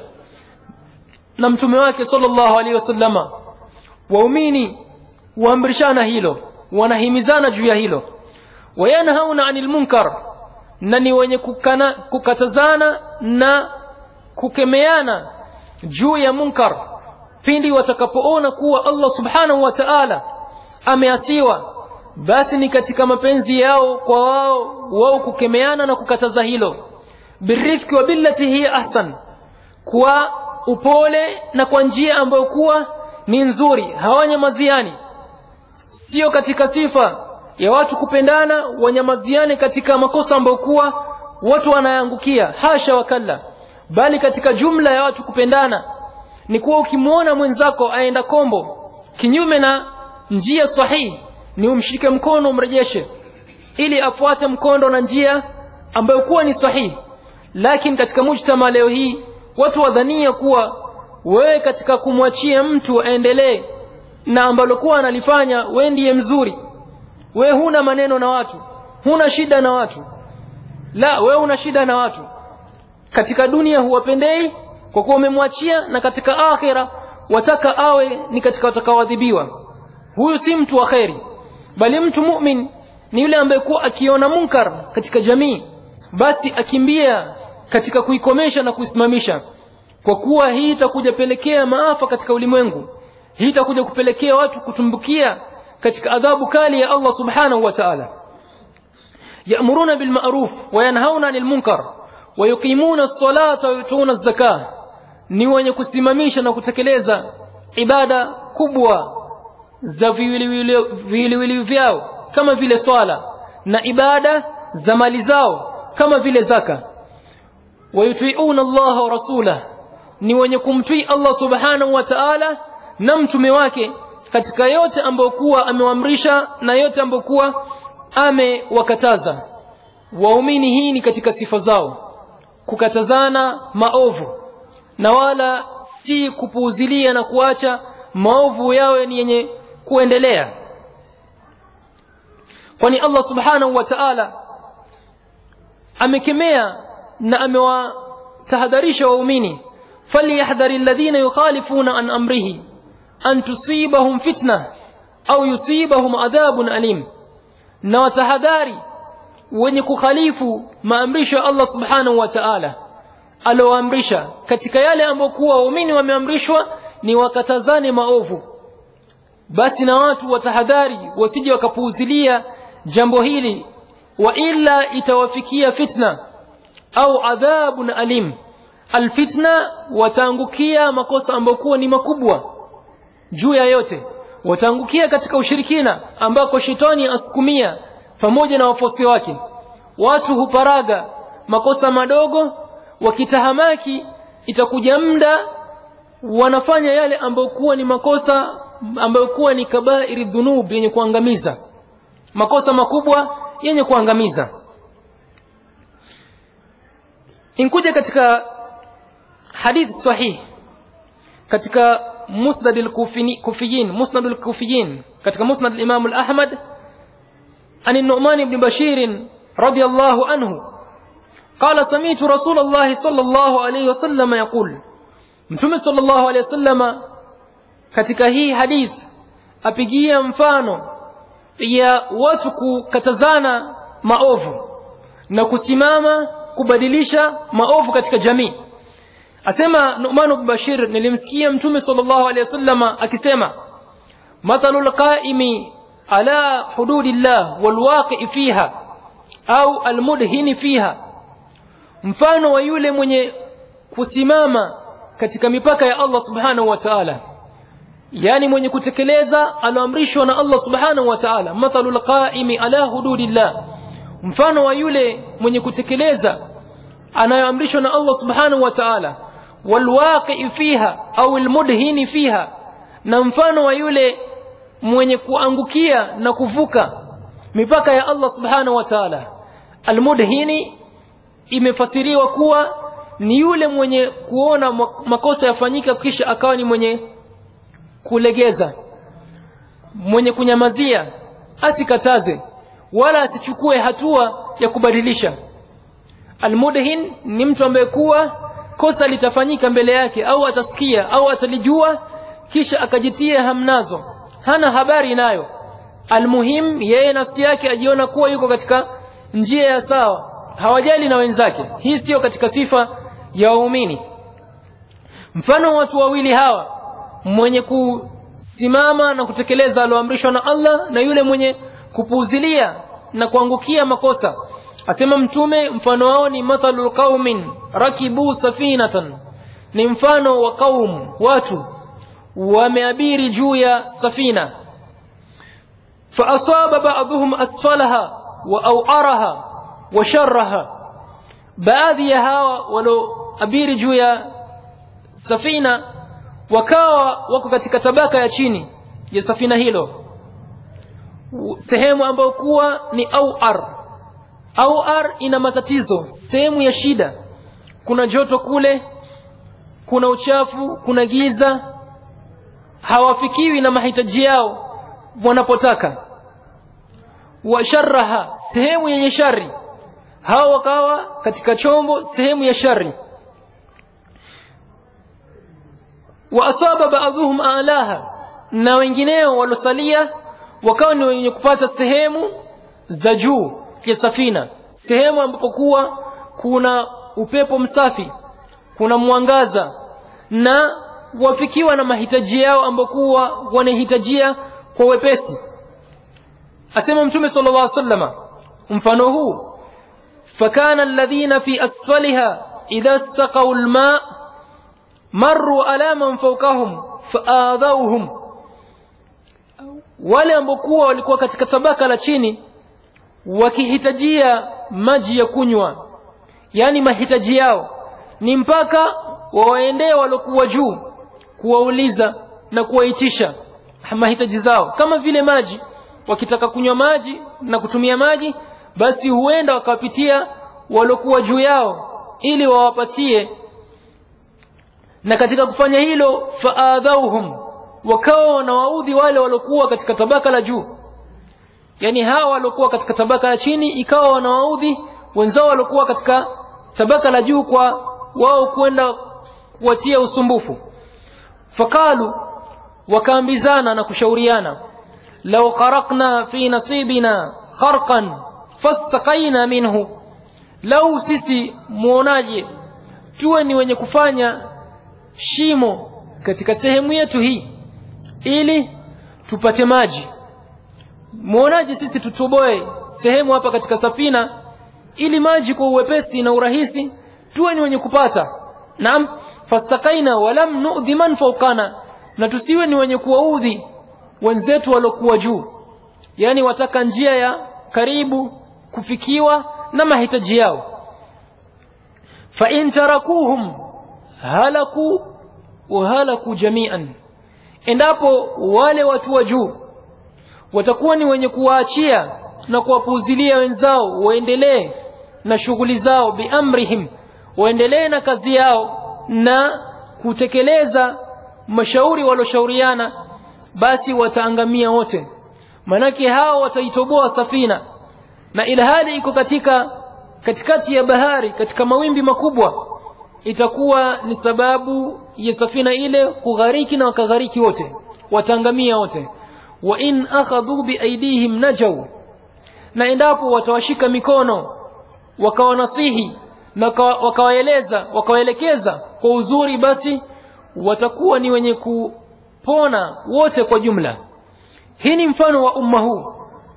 na mtume wake sallallahu alaihi wasallama. Waumini waamrishana hilo, wanahimizana juu ya hilo. Wayanhauna 'anil munkar, na ni wenye kukana, kukatazana na kukemeana juu ya munkar pindi watakapoona kuwa Allah subhanahu wa ta'ala ameasiwa. Basi ni katika mapenzi yao kwa wao wao kukemeana na kukataza hilo. Birifki wa billati hiya ahsan, kwa upole na kwa njia ambayo kuwa ni nzuri, hawanyamaziani. Sio katika sifa ya watu kupendana wanyamaziane katika makosa ambayo kuwa watu wanayangukia, hasha wakalla. Bali katika jumla ya watu kupendana ni kuwa ukimuona mwenzako aenda kombo kinyume na njia sahihi, ni umshike mkono umrejeshe, ili afuate mkondo na njia ambayo kuwa ni sahihi. Lakini katika mujtama leo hii watu wadhania kuwa wewe katika kumwachia mtu aendelee na ambalo kuwa analifanya wewe ndiye mzuri, wewe huna maneno na watu, huna shida na watu. La, wewe una shida na watu. Katika dunia huwapendei kwa kuwa umemwachia, na katika akhira wataka awe ni katika watakaoadhibiwa. Huyu si mtu wa khairi, bali mtu mu'min ni yule ambaye kuwa akiona munkar katika jamii basi akimbia katika kuikomesha na kuisimamisha, kwa kuwa hii itakuja pelekea maafa katika ulimwengu. Hii itakuja kupelekea watu kutumbukia katika adhabu kali ya Allah subhanahu wa ta'ala. Ya'muruna bil ma'ruf wa yanhauna 'anil munkar wa yuqimuna as-salata wa yutuna az-zakah, ni wenye kusimamisha na kutekeleza ibada kubwa za viwiliwili vyao kama vile swala, na ibada za mali zao kama vile zaka. Wayuti'una Allah wa rasulahu, ni wenye kumtii Allah subhanahu wa ta'ala na mtume wake katika yote ambayo kuwa amewaamrisha na yote ambayo kuwa amewakataza. Waumini hii ni katika sifa zao, kukatazana maovu na wala si kupuuzilia na kuacha maovu yao ni yenye kuendelea. Kwani Allah subhanahu wa ta'ala amekemea na amewatahadharisha waumini, falyahdhari alladhina yukhalifuna an amrihi an tusibahum fitna au yusibahum adhabun alim, na watahadhari wenye kukhalifu maamrisho ya Allah subhanahu wa ta'ala aloamrisha. Katika yale ambayo kuwa waumini wameamrishwa ni wakatazane maovu, basi na watu watahadhari wasije wakapuuzilia jambo hili, wa illa itawafikia fitna au adhabun alim, alfitna, wataangukia makosa ambayo kuwa ni makubwa juu ya yote. Wataangukia katika ushirikina ambako shetani asukumia pamoja na wafuasi wake. Watu huparaga makosa madogo, wakitahamaki itakuja muda wanafanya yale ambayo kuwa ni makosa ambayo kuwa ni kabairi dhunub, yenye kuangamiza, makosa makubwa yenye kuangamiza. Inkuja katika hadith sahih katika musnad al-kufiyin musnad al-kufiyin katika musnad al-imam al-ahmad an an-nu'man ibn bashir radiyallahu anhu qala sami'tu rasulullah sallallahu alayhi wasallam yaqul, mtume sallallahu alayhi wasallam katika hii hadith apigia mfano ya watu kukatazana maovu na kusimama kubadilisha maovu katika jamii. Asema Nu'man ibn Bashir, nilimsikia mtume sallallahu alayhi wasallam akisema, mathalul qa'imi ala hududillah wal waqi' fiha au al mudhin fiha, mfano wa yule mwenye kusimama katika mipaka ya Allah subhanahu wa ta'ala, yani mwenye kutekeleza aloamrishwa na Allah subhanahu wa ta'ala. Mathalul qa'imi ala hududillah, mfano wa yule mwenye kutekeleza anayoamrishwa na Allah subhanahu wa ta'ala, walwaqi fiha au almudhini fiha, na mfano wa yule mwenye kuangukia na kuvuka mipaka ya Allah subhanahu wa ta'ala. Almudhini imefasiriwa kuwa ni yule mwenye kuona makosa yafanyika kisha akawa ni mwenye kulegeza, mwenye kunyamazia, asikataze wala asichukue hatua ya kubadilisha. Almudhin ni mtu ambaye kuwa kosa litafanyika mbele yake au atasikia au atalijua kisha akajitia hamnazo, hana habari nayo. Almuhim yeye nafsi yake ajiona kuwa yuko katika njia ya sawa, hawajali na wenzake. Hii sio katika sifa ya waumini. Mfano watu wawili hawa, mwenye kusimama na kutekeleza aloamrishwa na Allah na yule mwenye kupuuzilia na kuangukia makosa. Asema mtume mfano wao ni mathalul qaumin rakibu safinatan, ni mfano wa qaum, watu wameabiri juu ya safina. Fa asaba ba'dhum asfalaha wa aw'araha wa sharraha, baadhi ya hawa walioabiri juu ya safina wakawa wako katika tabaka ya chini ya safina hilo, sehemu ambayo kuwa ni aw'ar. Aw'ar ina matatizo, sehemu ya shida, kuna joto kule, kuna uchafu, kuna giza, hawafikiwi na mahitaji yao wanapotaka. Wa sharraha, sehemu yenye shari, hao wakawa katika chombo sehemu ya shari. Wa asaba ba'dhum alaha, na wengineo walosalia wakawa ni wenye kupata sehemu za juu ya safina, sehemu ambapo kuwa kuna upepo msafi, kuna mwangaza, na wafikiwa na mahitaji yao ambapo kuwa wanahitajia kwa wepesi. Asema mtume sallallahu alaihi wasallam mfano huu, fakana alladhina fi asfaliha idha istaqaw alma marru ala man fawqahum faadhawhum, wale ambao kuwa walikuwa katika tabaka la chini wakihitajia maji ya kunywa, yani mahitaji yao ni mpaka wawaendee walokuwa juu kuwauliza na kuwaitisha mahitaji zao, kama vile maji. Wakitaka kunywa maji na kutumia maji, basi huenda wakapitia walokuwa juu yao ili wawapatie, na katika kufanya hilo faadhauhum, wakawa na waudhi wale walokuwa katika tabaka la juu. Yani hawa walokuwa katika tabaka la chini ikawa wanawaudhi wenzao walokuwa katika tabaka la juu kwa wao kwenda kuwatia usumbufu. Fakalu, wakaambizana na kushauriana, law kharaqna fi nasibina kharqan fastaqaina minhu, lau sisi muonaje tuwe ni wenye kufanya shimo katika sehemu yetu hii ili tupate maji. Muonaje sisi tutoboe sehemu hapa katika safina ili maji kwa uwepesi na urahisi tuwe ni wenye kupata. naam fastaqaina wa lam nu'dhi man fawqana, na tusiwe ni wenye kuwaudhi wenzetu walokuwa juu, yani wataka njia ya karibu kufikiwa na mahitaji yao. Fa in tarakuhum halaku wa halaku jami'an, endapo wale watu wa juu watakuwa ni wenye kuwaachia na kuwapuuzilia wenzao waendelee na shughuli zao, biamrihim, waendelee na kazi yao na kutekeleza mashauri waloshauriana, basi wataangamia wote. Manake hao wataitoboa safina, na ilhali iko katika katikati ya bahari, katika mawimbi makubwa, itakuwa ni sababu ya safina ile kughariki na wakaghariki wote, wataangamia wote. Wa in akhadhu bi aidihim najaw, na endapo watawashika mikono wakawanasihi na wakawaeleza wakawaelekeza kwa uzuri, basi watakuwa ni wenye kupona wote kwa jumla. Hii ni mfano wa umma huu.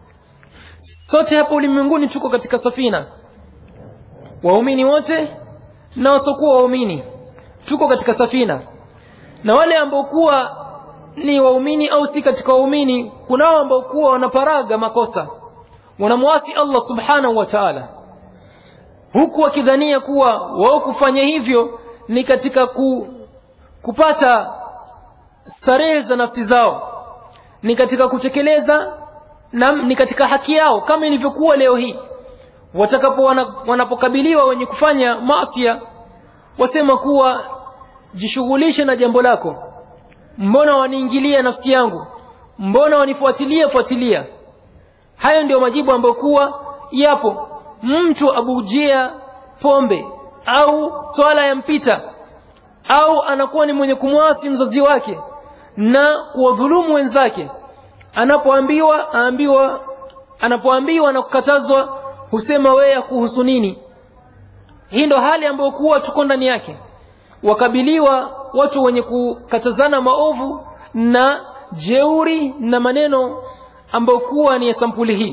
Sote hapa ulimwenguni tuko katika safina, waumini wote na wasiokuwa waumini tuko katika safina, na wale ambao kuwa ni waumini au si katika waumini, kunao ambao kuwa wanaparaga makosa, wanamwasi Allah subhanahu wa ta'ala, huku wakidhania kuwa wao kufanya hivyo ni katika ku, kupata starehe za nafsi zao, ni katika kutekeleza na ni katika haki yao, kama ilivyokuwa leo hii watakapo wanapokabiliwa wenye kufanya maasi, wasema kuwa jishughulishe na jambo lako, mbona waniingilia nafsi yangu, mbona wanifuatilia fuatilia. Hayo ndio majibu ambayo kuwa yapo. Mtu abujia pombe au swala ya mpita, au anakuwa ni mwenye kumwasi mzazi wake na kuwadhulumu wenzake, anapoambiwa aambiwa anapoambiwa na kukatazwa husema wewe kuhusu nini? Hii ndio hali ambayo kuwa tuko ndani yake. Wakabiliwa watu wenye kukatazana maovu na jeuri na maneno ambayo kuwa ni ya sampuli hii.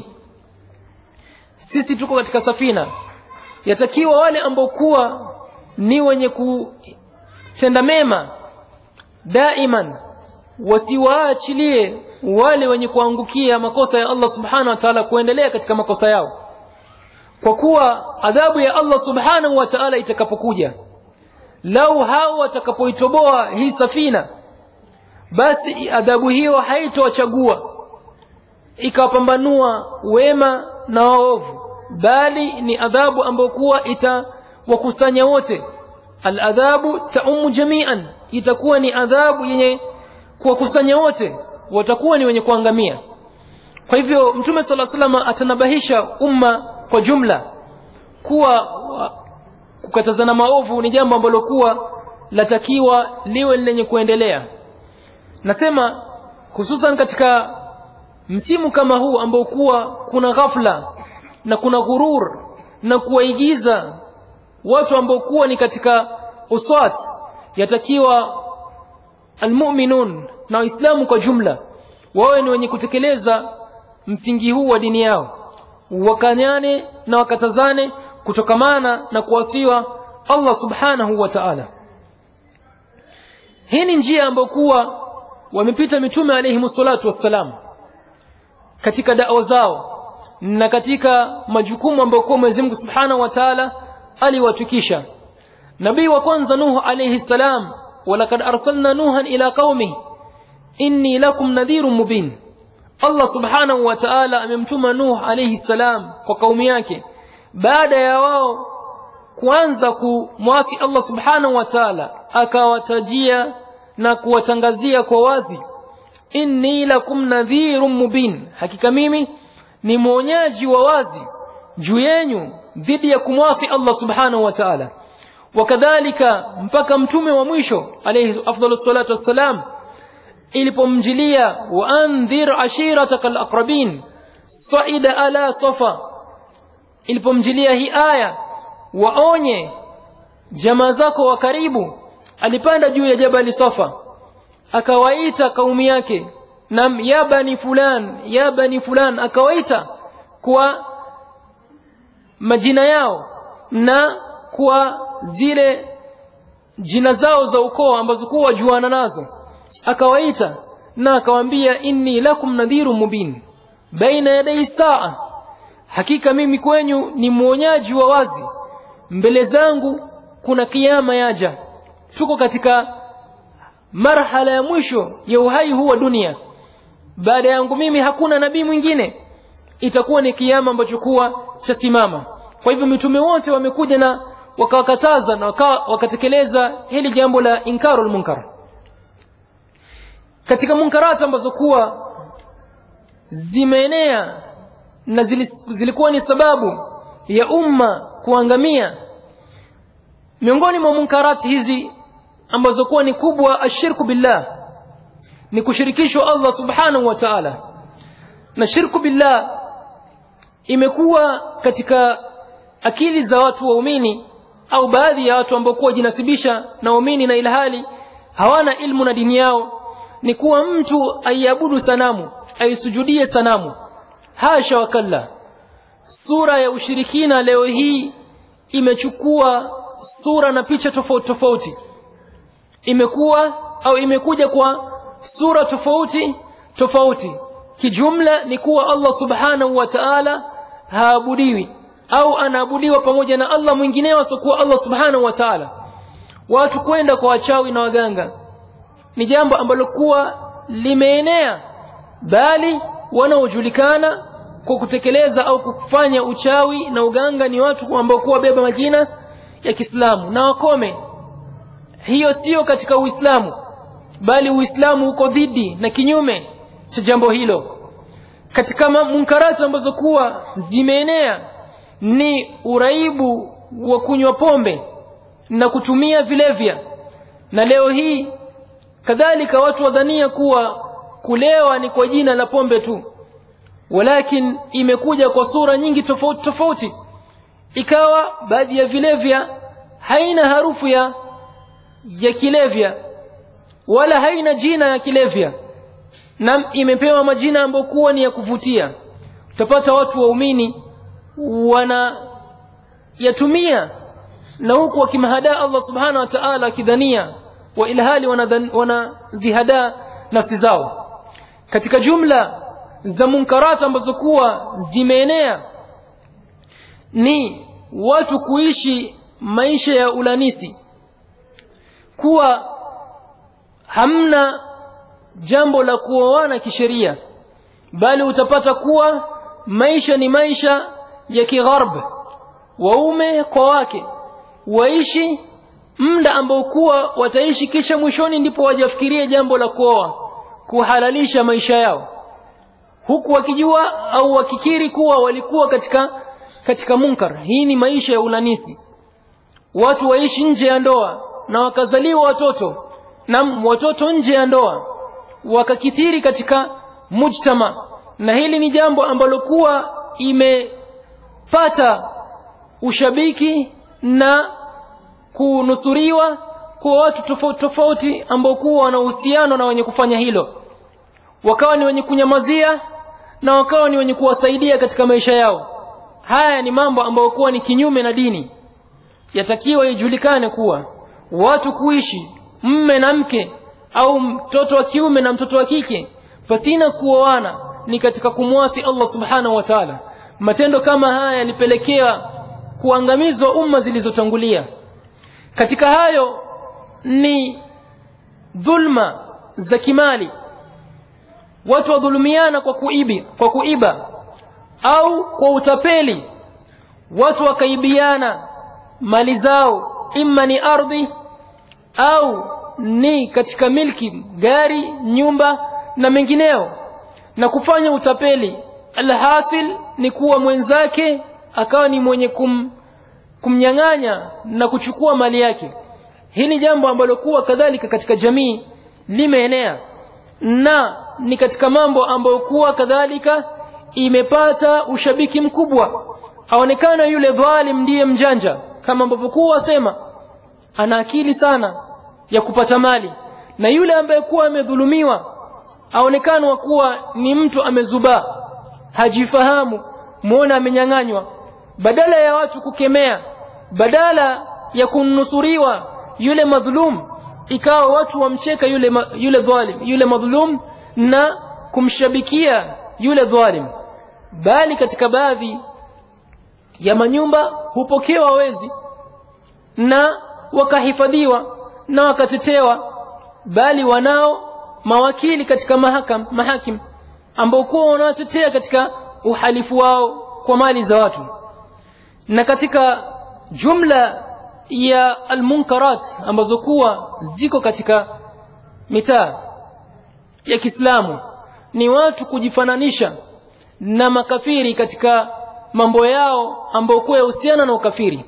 Sisi tuko katika safina, yatakiwa wale ambao kuwa ni wenye kutenda mema daiman wasiwaachilie wale wenye kuangukia makosa ya Allah subhanahu wa ta'ala kuendelea katika makosa yao, kwa kuwa adhabu ya Allah subhanahu wa ta'ala itakapokuja, lau hao watakapoitoboa hii safina, basi adhabu hiyo haitowachagua ikawapambanua wema na waovu, bali ni adhabu ambayo kuwa itawakusanya wote. Al-adhabu ta'ummu jami'an, itakuwa ni adhabu yenye kuwakusanya wote, watakuwa ni wenye kuangamia. Kwa hivyo Mtume sallallahu alaihi wasallam atanabahisha umma kwa jumla kuwa kukatazana maovu ni jambo ambalo kuwa latakiwa liwe lenye kuendelea. Nasema hususan katika msimu kama huu ambao kuwa kuna ghafla na kuna ghurur na kuwaigiza watu ambao kuwa ni katika uswat, yatakiwa almu'minun na Waislamu kwa jumla wawe ni wenye kutekeleza msingi huu wa dini yao, wakanyane na wakatazane kutokamana na kuasiwa Allah subhanahu wa ta'ala. Hii ni njia ambayo kuwa wamepita mitume alayhi salatu wassalam katika da'wa zao na katika majukumu ambayo kwa Mwenyezi Mungu subhanahu wa ta'ala aliwatukisha. Nabii wa kwanza Nuh alayhi salam, walaqad arsalna nuhan ila qaumihi inni lakum nadhirun mubin. Allah subhanahu wa ta'ala amemtuma Nuh alayhi salam kwa kaumi yake baada ya wao kuanza kumwasi Allah subhanahu wa ta'ala, akawatajia na kuwatangazia kwa wazi, inni lakum nadhirun mubin, hakika mimi ni mwonyaji wa wazi juu yenu dhidi ya kumwasi Allah subhanahu wa ta'ala. Wakadhalika mpaka mtume wa mwisho alayhi afdalus salatu wassalam ilipomjilia, wa andhir ashiratakal aqrabin saida ala safa, ilipomjilia hii aya, waonye jamaa zako wa karibu, alipanda juu ya jabali Safa akawaita kaumi yake, nam ya bani fulan ya bani fulan, akawaita kwa majina yao na kwa zile jina zao za ukoo ambazo kuwa juana nazo, akawaita na akawaambia inni lakum nadhirun mubin baina yaday saa, hakika mimi kwenyu ni muonyaji wa wazi, mbele zangu kuna kiyama yaja. Tuko katika marhala ya mwisho ya uhai huu wa dunia, baada yangu mimi hakuna nabii mwingine, itakuwa ni kiyama ambacho kuwa cha simama. Kwa hivyo mitume wote wamekuja na wakawakataza na wakatekeleza hili jambo la inkarul munkar. Katika munkarata ambazo kuwa zimeenea na zilikuwa ni sababu ya umma kuangamia, miongoni mwa munkarati hizi ambazo kuwa ni kubwa, ashirku billah, ni kushirikishwa Allah subhanahu wa ta'ala. Na shirku billah imekuwa katika akili za watu waumini au baadhi ya watu ambao kwa jinasibisha na waumini na ilhali hawana ilmu na dini yao, ni kuwa mtu aiabudu sanamu, aisujudie sanamu. Hasha wakalla. Sura ya ushirikina leo hii imechukua sura na picha tofauti tofauti, imekuwa au imekuja kwa sura tofauti tofauti. Kijumla ni kuwa Allah subhanahu wa ta'ala haabudiwi au anaabudiwa pamoja na Allah mwingineo asokuwa Allah subhanahu wa ta'ala. Watu kwenda kwa wachawi na waganga ni jambo ambalo kuwa limeenea, bali wanaojulikana kwa kutekeleza au kufanya uchawi na uganga ni watu ambao kuwa beba majina ya Kiislamu, na wakome. Hiyo sio katika Uislamu, bali Uislamu uko dhidi na kinyume cha jambo hilo. Katika munkarati ambazo kuwa zimeenea ni uraibu wa kunywa pombe na kutumia vilevya. Na leo hii kadhalika watu wadhania kuwa kulewa ni kwa jina la pombe tu, walakin imekuja kwa sura nyingi tofauti tofauti. Ikawa baadhi ya vilevya haina harufu ya ya kilevya wala haina jina ya kilevya, na imepewa majina ambayo kuwa ni ya kuvutia. Utapata watu waumini wana yatumia na huku wakimhada Allah subhanahu wa ta'ala kidhania, wa ilhali wanazihada nafsi zao. Katika jumla za munkarata ambazo kuwa zimeenea ni watu kuishi maisha ya ulanisi, kuwa hamna jambo la kuoana kisheria, bali utapata kuwa maisha ni maisha ya kigharb, waume kwa wake waishi muda ambao kuwa wataishi, kisha mwishoni ndipo wajafikirie jambo la kuoa, kuhalalisha maisha yao, huku wakijua au wakikiri kuwa walikuwa katika katika munkar. Hii ni maisha ya ulanisi. Watu waishi nje ya ndoa na wakazaliwa watoto na watoto nje ya ndoa wakakithiri katika mujtama, na hili ni jambo ambalo kuwa imepata ushabiki na kunusuriwa kwa watu tofauti tofauti ambao kuwa wana uhusiano na wenye kufanya hilo, wakawa ni wenye kunyamazia na wakawa ni wenye kuwasaidia katika maisha yao. Haya ni mambo ambayo kuwa ni kinyume na dini. Yatakiwa ijulikane kuwa watu kuishi mme na mke au mtoto wa kiume na mtoto wa kike pasina kuoana ni katika kumwasi Allah subhanahu wa ta'ala. Matendo kama haya yalipelekea kuangamizwa umma zilizotangulia. Katika hayo ni dhulma za kimali, watu wadhulumiana kwa kuibi, kwa kuiba au kwa utapeli, watu wakaibiana mali zao, imma ni ardhi au ni katika milki, gari, nyumba na mengineo, na kufanya utapeli. Alhasil ni kuwa mwenzake akawa ni mwenye kum, kumnyang'anya na kuchukua mali yake. Hili ni jambo ambalo kuwa kadhalika katika jamii limeenea, na ni katika mambo ambayo kuwa kadhalika imepata ushabiki mkubwa. Aonekana yule dhalim ndiye mjanja, kama ambavyo kuwa wasema ana akili sana ya kupata mali, na yule ambaye kuwa amedhulumiwa aonekana kuwa ni mtu amezubaa, hajifahamu, muona amenyang'anywa. Badala ya watu kukemea, badala ya kunusuriwa yule madhulum, ikawa watu wamcheka yule yule dhalim, yule madhulum na kumshabikia yule dhalim. Bali katika baadhi ya manyumba hupokewa wezi na wakahifadhiwa na wakatetewa, bali wanao mawakili katika mahakam mahakim ambao kwa wanatetea katika uhalifu wao kwa mali za watu. Na katika jumla ya almunkarat ambazo kuwa ziko katika mitaa ya Kiislamu ni watu kujifananisha na makafiri katika mambo yao ambao kwa husiana na ukafiri.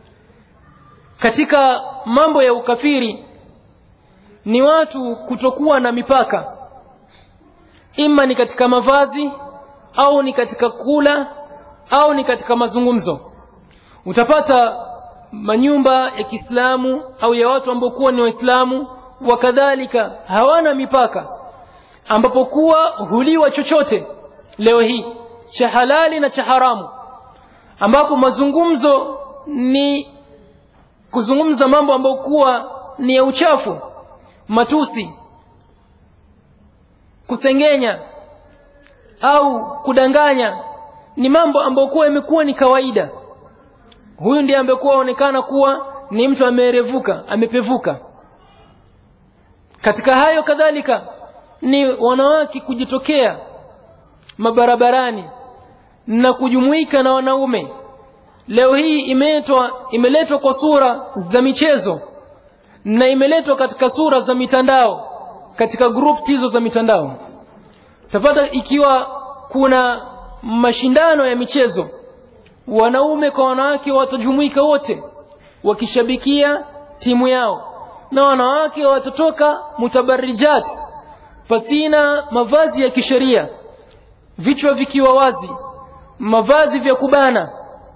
Katika mambo ya ukafiri ni watu kutokuwa na mipaka, ima ni katika mavazi au ni katika kula au ni katika mazungumzo. Utapata manyumba ya Kiislamu au ya watu ambao kuwa ni Waislamu wakadhalika hawana mipaka, ambapo kuwa huliwa chochote leo hii cha halali na cha haramu, ambapo mazungumzo ni kuzungumza mambo ambayo kuwa ni ya uchafu, matusi, kusengenya au kudanganya, ni mambo ambayo kuwa imekuwa ni kawaida. Huyu ndiye ambaye kuwa onekana kuwa ni mtu amerevuka, amepevuka. Katika hayo kadhalika ni wanawake kujitokea mabarabarani na kujumuika na wanaume. Leo hii imeletwa imeletwa kwa sura za michezo na imeletwa katika sura za mitandao, katika groups hizo za mitandao. Utapata ikiwa kuna mashindano ya michezo, wanaume kwa wanawake watajumuika wote wakishabikia timu yao, na wanawake watatoka mutabarrijat pasina mavazi ya kisheria, vichwa vikiwa wazi, mavazi vya kubana,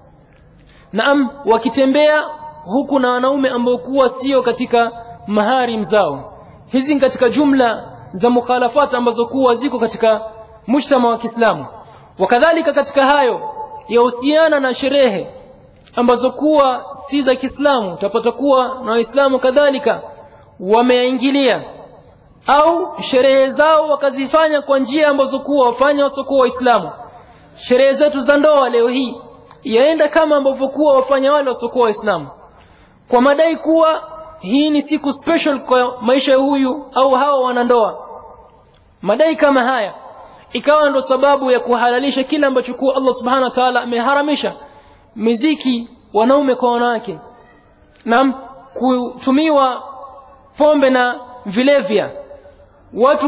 naam, wakitembea huku na wanaume ambao kuwa sio katika maharim zao. Hizi katika jumla za mukhalafat ambazo kuwa ziko katika mujtama wa Kiislamu. Wakadhalika katika hayo yahusiana na sherehe ambazo kuwa si za Kiislamu, utapata kuwa na Waislamu kadhalika wameingilia au sherehe zao wakazifanya kwa njia ambazo kuwa wafanya wasokuwa Waislamu. Sherehe zetu za ndoa leo hii yaenda kama ambavyo kuwa wafanya wale wasokuwa Waislamu, kwa madai kuwa hii ni siku special kwa maisha ya huyu au hao wanandoa. Madai kama haya ikawa ndo sababu ya kuhalalisha kila ambacho kuwa Allah subhanahu wa ta'ala ameharamisha: muziki, wanaume kwa wanawake, na kutumiwa pombe na vilevya, watu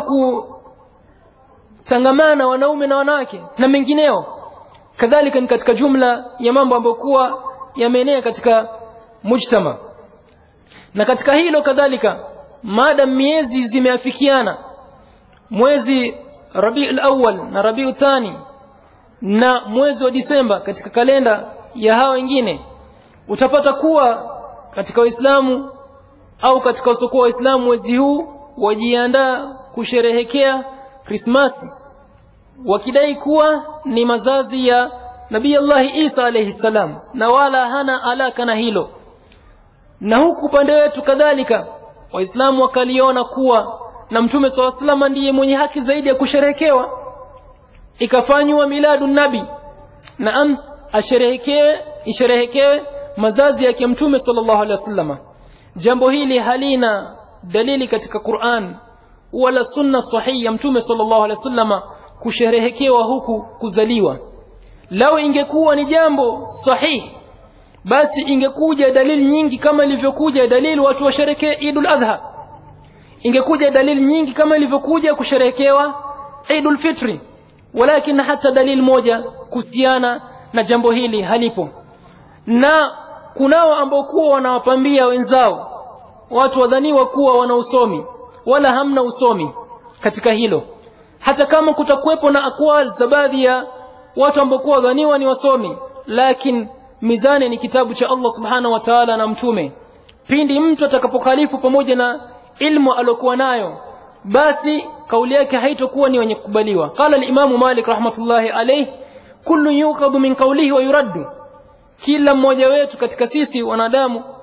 kutangamana wanaume na wanawake na mengineo. Kadhalika ni katika jumla ya mambo ambayo kuwa yameenea katika mujtama. Na katika hilo kadhalika, maadam miezi zimeafikiana, mwezi Rabiul Awwal na Rabiul Thani na mwezi wa Disemba katika kalenda ya hao wengine, utapata kuwa katika Waislamu au katika wasiokuwa Waislamu mwezi huu wajiandaa kusherehekea Krismasi, wakidai kuwa ni mazazi ya Nabii Allah Isa alayhi salam, na wala hana alaka na hilo. Na huku upande wetu kadhalika Waislamu wakaliona kuwa na Mtume swalla Allahu alayhi wasallam ndiye mwenye haki zaidi ya kusherehekewa, ikafanywa miladun nabi, naam, asherehekewe isherehekewe mazazi yake Mtume sallallahu alaihi wasallam. Jambo hili halina dalili katika Qur'an wala sunna sahihi ya Mtume sallallahu alaihi wasallam kusherehekewa huku kuzaliwa. Lao ingekuwa ni jambo sahihi, basi ingekuja dalili nyingi kama ilivyokuja dalili watu washerekee Eidul Adha, ingekuja dalili nyingi kama ilivyokuja kusherehekewa Eidul Fitri, walakin hata dalili moja kuhusiana na jambo hili halipo. Na kunao ambao kuwa wanawapambia wenzao, watu wadhaniwa kuwa wana usomi, wala hamna usomi katika hilo. Hata kama kutakuwepo na akwal za baadhi ya watu ambao kuwa wadhaniwa ni wasomi, lakini mizani ni kitabu cha Allah subhanahu wa ta'ala na mtume. Pindi mtu atakapokhalifu pamoja na ilmu alokuwa nayo, basi kauli yake haitokuwa ni wenye kukubaliwa. Qala al-Imam Malik rahmatullahi alayhi, kullu yuqadu min qawlihi wa yuraddu, kila mmoja wetu katika sisi wanadamu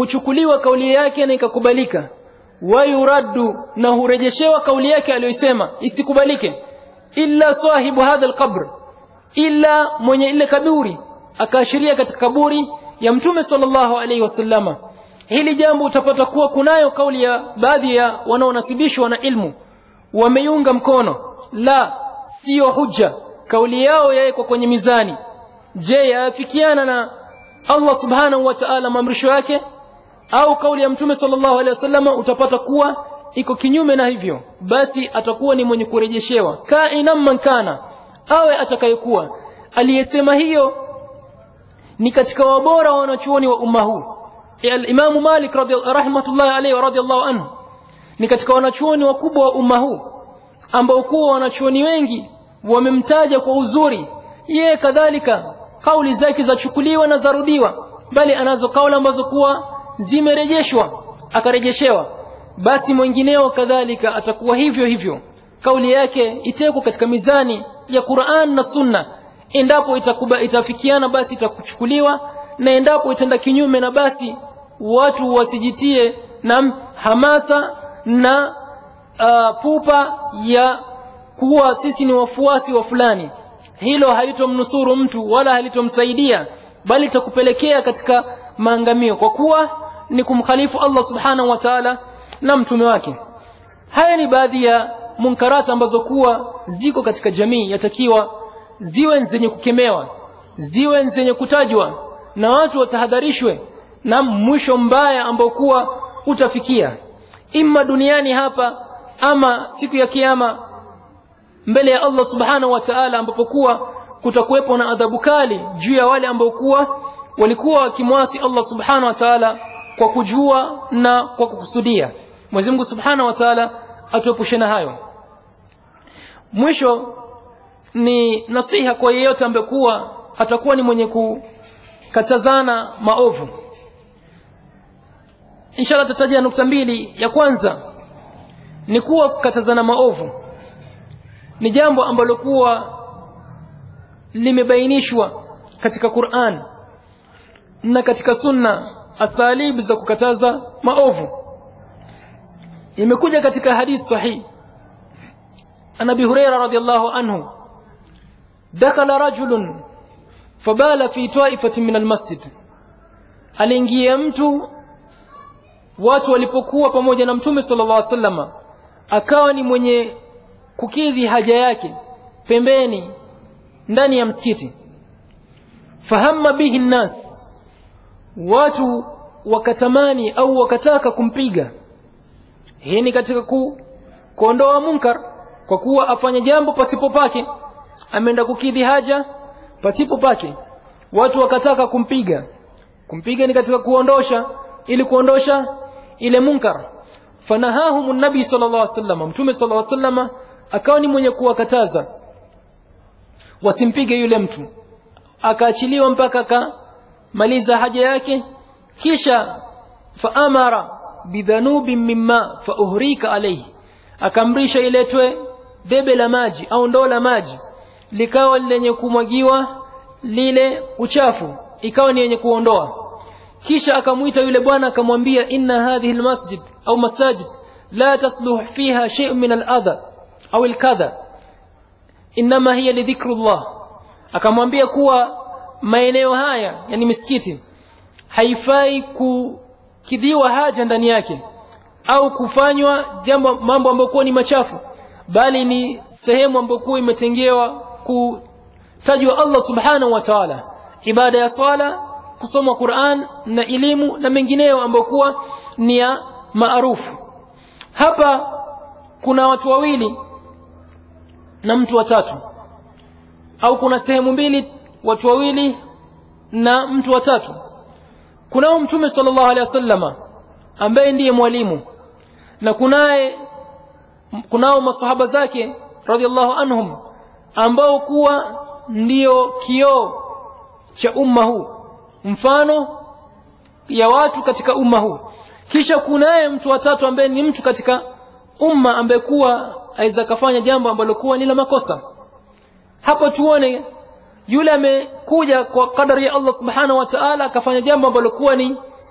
huchukuliwa kauli yake na ikakubalika, wa yuraddu, na hurejeshewa kauli yake aliyosema isikubalike, illa sahibu hadha alqabr, illa mwenye ile kaburi, akaashiria katika kaburi ya Mtume sallallahu alaihi wasallama. Hili jambo utapata kuwa kunayo kauli ya baadhi ya wanaonasibishwa na ilmu wameiunga mkono. La, sio hujja, kauli yao yawekwa kwenye mizani. Je, yafikiana na Allah subhanahu wa ta'ala maamrisho yake, au kauli ya Mtume sallallahu alaihi wasallama? Utapata kuwa iko kinyume na hivyo, basi atakuwa ni mwenye kurejeshewa, kaina man kana, awe atakayekuwa. Aliyesema hiyo ni katika wabora wanachuoni wa umma huu. Al-Imam Malik rahimahullah alayhi wa radiyallahu anhu ni katika wanachuoni wakubwa wa umma huu, ambao kwa wanachuoni wengi wamemtaja kwa uzuri. Yeye kadhalika kauli zake zachukuliwa na zarudiwa, bali anazo kauli ambazo kuwa zimerejeshwa akarejeshewa. Basi mwingineo kadhalika atakuwa hivyo hivyo, kauli yake itekwa katika mizani ya Qur'an na Sunna. Endapo itakuba itafikiana basi itakuchukuliwa, na endapo itenda kinyume na basi watu wasijitie na hamasa na uh, pupa ya kuwa sisi ni wafuasi wa fulani. Hilo halitomnusuru mtu wala halitomsaidia, bali itakupelekea katika maangamio, kwa kuwa ni kumkhalifu Allah subhanahu wa ta'ala na mtume wake. Haya ni baadhi ya munkarata ambazo kuwa ziko katika jamii, yatakiwa ziwe zenye kukemewa, ziwe zenye kutajwa, na watu watahadharishwe na mwisho mbaya ambao kuwa utafikia imma duniani hapa ama siku ya kiyama mbele ya Allah subhanahu wa ta'ala, ambapo kuwa kutakuwepo na adhabu kali juu ya wale ambao kuwa walikuwa wakimwasi Allah subhanahu wa ta'ala kwa kujua na kwa kukusudia. Mwenyezi Mungu subhanahu wa ta'ala atuepushe na hayo. Mwisho ni nasiha kwa yeyote ambaye kuwa atakuwa ni mwenye kukatazana maovu. Inshallah tutaja nukta mbili. Ya kwanza ni kuwa kukatazana maovu ni jambo ambalo kuwa limebainishwa katika Qur'an na katika Sunna, asalib za kukataza maovu. Imekuja katika hadith sahih an Abi Hurairah radhiyallahu anhu, dakhala rajulun fabala fi ta'ifatin min almasjid, aliingia mtu watu walipokuwa pamoja na Mtume sallallahu alaihi wasallam, akawa ni mwenye kukidhi haja yake pembeni ndani ya msikiti. Fahamma bihi nnas, watu wakatamani au wakataka kumpiga. Hii ni katika ku, kuondoa munkar, kwa kuwa afanya jambo pasipo pake, ameenda kukidhi haja pasipo pake, watu wakataka kumpiga. Kumpiga ni katika kuondosha, ili kuondosha ile munkar. Fanahahum an-nabi sallallahu alaihi wasallam, Mtume sallallahu alaihi wasallam akawa ni mwenye kuwakataza wasimpige yule mtu, akaachiliwa mpaka akamaliza haja yake. Kisha faamara bidhanubin mimma fauhrika alayhi, akamrisha iletwe debe la maji au ndoo la maji, likawa lenye kumwagiwa lile uchafu, ikawa ni yenye kuondoa. Kisha akamuita yule bwana akamwambia, inna hadhihi almasjid au masajid la tasluh fiha shay'un min al-adha au al-kadha, inma hiya li dhikrullah. Akamwambia kuwa maeneo haya, yani misikiti, haifai kukidhiwa haja ndani yake au kufanywa jambo mambo ambayo ni machafu, bali ni sehemu ambayo imetengewa kutajwa Allah subhanahu wa ta'ala, ibada ya swala, kusoma Qur'an na elimu na mengineyo ambayo kuwa ni ya maarufu. Hapa kuna watu wawili na mtu watatu, au kuna sehemu mbili, watu wawili na mtu watatu. Kunao Mtume sallallahu alaihi wasallama ambaye ndiye mwalimu, na kunaye kunao masahaba zake radhiallahu anhum ambao kuwa ndio kioo cha umma huu, mfano ya watu katika umma huu. Kisha kunaye mtu watatu ambaye ni mtu katika umma ambaye kuwa aiza kafanya jambo ambalo kuwa ni la makosa. Hapo tuone yule amekuja kwa kadari ya Allah subhanahu wa ta'ala akafanya jambo ambalo kuwa ni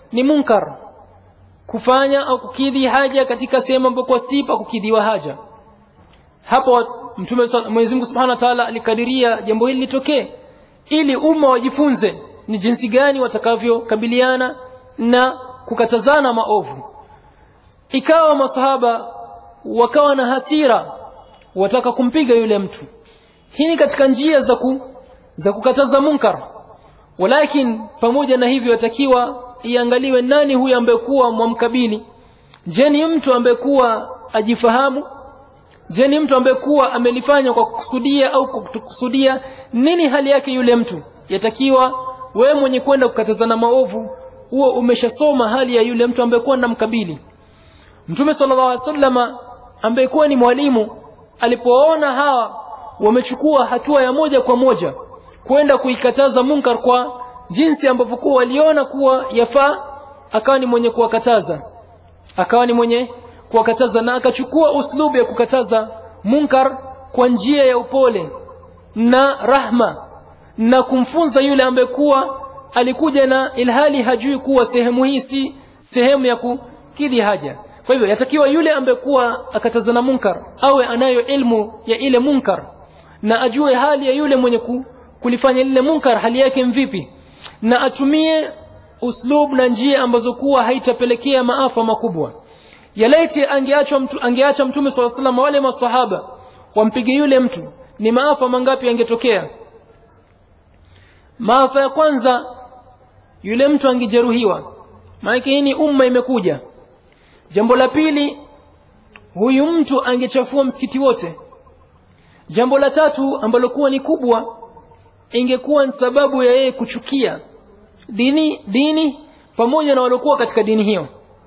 ni munkar kufanya au kukidhi haja katika sehemu ambapo si pa kukidhiwa haja. Hapo Mtume Mwenyezi Mungu Subhanahu wa Ta'ala alikadiria jambo hili litokee ili umma wajifunze ni jinsi gani watakavyokabiliana na kukatazana maovu. Ikawa masahaba wakawa na hasira, wataka kumpiga yule mtu. Hii ni katika njia za ku, za kukataza munkar. Walakin pamoja na hivyo yatakiwa iangaliwe nani huyu ambaye kuwa mwamkabili. Je, ni mtu ambaye kuwa ajifahamu? Je, ni mtu ambaye kuwa amelifanya kwa kukusudia au kwa kutokusudia? Nini hali yake yule mtu? Yatakiwa wewe mwenye kwenda kukatazana maovu huo umeshasoma hali ya yule mtu ambaye kuwa namkabili. Mtume sallallahu alaihi wasallam ambaye kuwa ni mwalimu alipoona hawa wamechukua hatua ya moja kwa moja kwenda kuikataza munkar kwa jinsi ambavyo kwa waliona kuwa yafaa, akawa ni mwenye kuwakataza akawa ni mwenye kuwakataza na akachukua uslubu ya kukataza munkar kwa njia ya upole na rahma, na kumfunza yule ambaye kuwa alikuja na ilhali hajui kuwa sehemu hii si sehemu ya kukidhi haja. Kwa hivyo yatakiwa yule ambaye kuwa akatazana munkar awe anayo ilmu ya ile munkar na ajue hali ya yule mwenye ku, kulifanya lile munkar hali yake mvipi, na atumie uslub na njia ambazo kuwa haitapelekea maafa makubwa. Yalaiti angeacha mtu angeacha Mtume swalla sallam wale masahaba wampige yule mtu, ni maafa mangapi yangetokea? Maafa ya kwanza, yule mtu angejeruhiwa, maana hii ni umma imekuja. Jambo la pili, huyu mtu angechafua msikiti wote. Jambo la tatu ambalo kuwa ni kubwa, ingekuwa ni sababu ya yeye kuchukia dini dini pamoja na waliokuwa katika dini hiyo.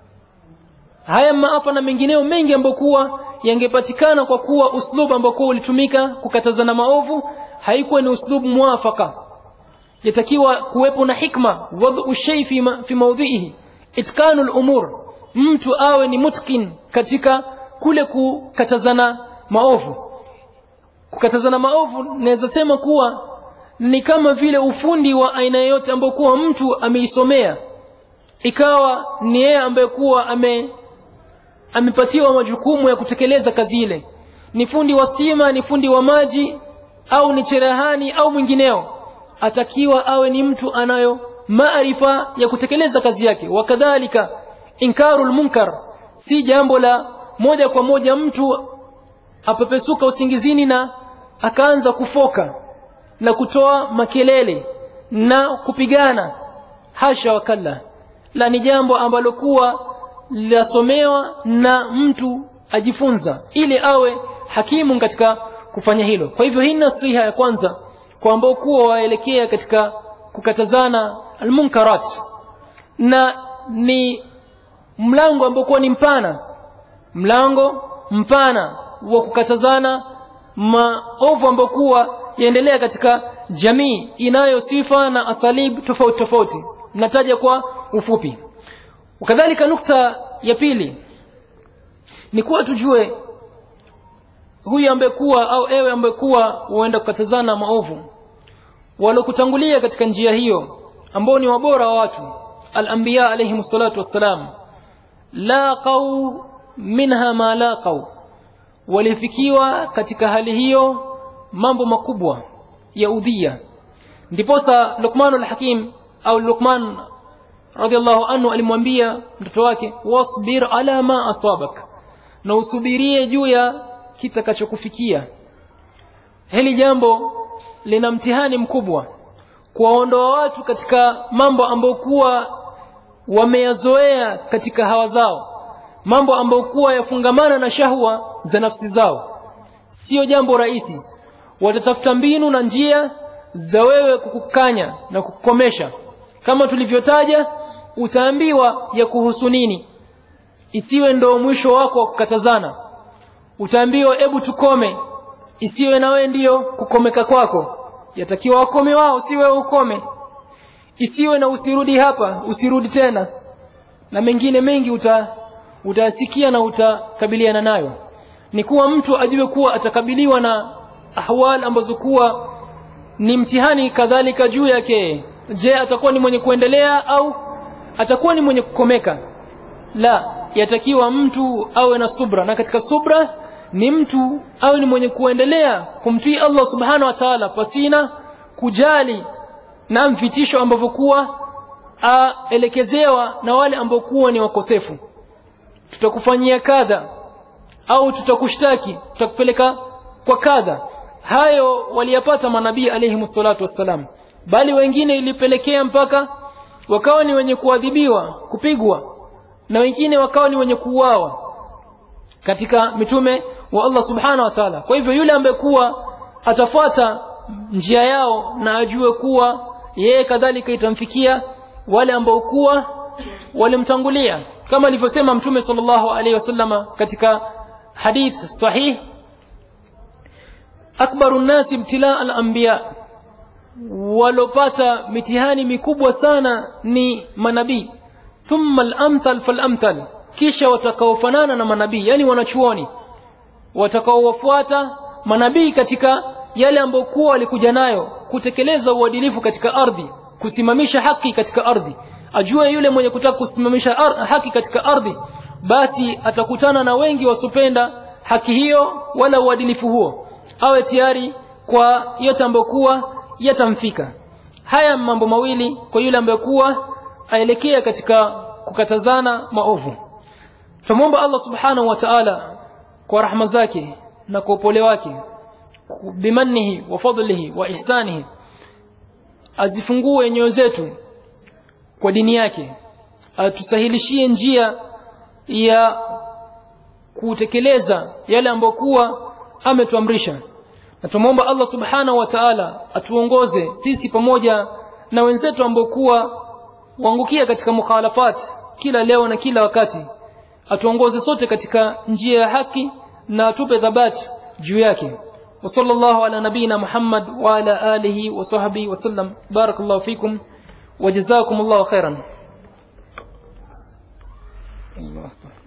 Haya maafa na mengineo mengi ambayo kuwa yangepatikana kwa kuwa uslubu ambao kwa ulitumika kukatazana maovu haikuwa ni uslubu muafaka. Yatakiwa kuwepo na hikma, wad'u shay fi ma, fi mawdhihi, itkanul umur, mtu awe ni mutkin katika kule kukatazana maovu. Kukatazana maovu naweza sema kuwa ni kama vile ufundi wa aina yote ambao kuwa mtu ameisomea, ikawa ni yeye ambaye kuwa ame amepatiwa majukumu ya kutekeleza kazi ile. Ni fundi wa stima, ni fundi wa maji, au ni cherehani au mwingineo, atakiwa awe ni mtu anayo maarifa ya kutekeleza kazi yake. Wakadhalika inkarul munkar, si jambo la moja kwa moja mtu apepesuka usingizini na akaanza kufoka na kutoa makelele na kupigana, hasha wakalla. La, ni jambo ambalo kuwa lasomewa na mtu ajifunza ili awe hakimu katika kufanya hilo. Kwa hivyo hii nasiha ya kwanza kwa ambao kuwa waelekea katika kukatazana almunkarat, na ni mlango ambao kuwa ni mpana, mlango mpana wa kukatazana maovu ambao kuwa yaendelea katika jamii inayo sifa na asalib tofauti tofauti. Nataja kwa ufupi. Wakadhalika nukta ya pili ni kuwa tujue huyu ambaye kuwa au ewe ambaye kuwa waenda kukatazana maovu, walokutangulia katika njia hiyo ambao ni wabora wa watu, al-anbiya alayhi salatu wassalam, laqaw minha ma laqaw, walifikiwa katika hali hiyo mambo makubwa ya udhia. Ndiposa Luqman al-Hakim au Luqman radiyallahu anhu alimwambia mtoto wake, wasbir ala ma asabak, na usubirie juu ya kitakachokufikia. Hili jambo lina mtihani mkubwa, kuwaondoa watu katika mambo ambayo kuwa wameyazoea katika hawa zao, mambo ambayo kuwa yafungamana na shahwa za nafsi zao. Sio jambo rahisi. Watatafuta mbinu na njia za wewe kukukanya na kukukomesha. Kama tulivyotaja, utaambiwa ya kuhusu nini, isiwe ndo mwisho wako wa kukatazana. Utaambiwa ebu tukome, isiwe na wewe ndio kukomeka kwako. Yatakiwa wakome wao, si wewe ukome. Isiwe na usirudi hapa, usirudi tena, na mengine mengi uta utasikia na utakabiliana nayo. Ni kuwa mtu ajue kuwa atakabiliwa na ahwal ambazo kuwa ni mtihani kadhalika juu yake. Je, atakuwa ni mwenye kuendelea au atakuwa ni mwenye kukomeka. La, yatakiwa mtu awe na subra, na katika subra ni mtu awe ni mwenye kuendelea kumtii Allah subhanahu wa ta'ala pasina kujali na mfitisho ambavyo kuwa aelekezewa na wale ambao kuwa ni wakosefu. Tutakufanyia kadha au tutakushtaki, tutakupeleka kwa kadha. Hayo waliyapata manabii alayhi salatu wassalam, bali wengine ilipelekea mpaka wakawa ni wenye kuadhibiwa, kupigwa, na wengine wakawa ni wenye kuuawa katika mitume wa Allah subhanahu wa ta'ala. Kwa hivyo yule ambaye kuwa atafuata njia yao na ajue kuwa yeye kadhalika itamfikia wale ambao kuwa walimtangulia, kama alivyosema Mtume sallallahu alaihi wasallama katika hadith sahih, akbaru nasi ibtilaa al-anbiya, walopata mitihani mikubwa sana ni manabii, thumma al-amthal fal-amthal, kisha watakaofanana na manabii, yani wanachuoni watakaowafuata manabii katika yale ambayo kuwa walikuja nayo, kutekeleza uadilifu katika ardhi, kusimamisha haki katika ardhi. Ajue yule mwenye kutaka kusimamisha haki katika ardhi, basi atakutana na wengi wasopenda haki hiyo wala uadilifu huo, awe tayari kwa yote ambayo kuwa yatamfika. Haya mambo mawili kwa yule ambaye kuwa aelekea katika kukatazana maovu. Tumuomba Allah subhanahu wa ta'ala kwa rahma zake na kwa upole wake, bimannihi wa fadlihi wa ihsanihi, azifungue nyoyo zetu kwa dini yake, atusahilishie njia ya kutekeleza yale ambayo kuwa ametuamrisha. Na tumuomba Allah subhanahu wa ta'ala atuongoze sisi pamoja na wenzetu ambao kuwa waangukia katika mukhalafat kila leo na kila wakati, atuongoze sote katika njia ya haki na atupe thabati juu yake. Wa sallallahu ala nabina Muhammad wa ala alihi wa sahbihi wa sallam. Barakallahu fikum wa jazakumullahu khairan. Allah.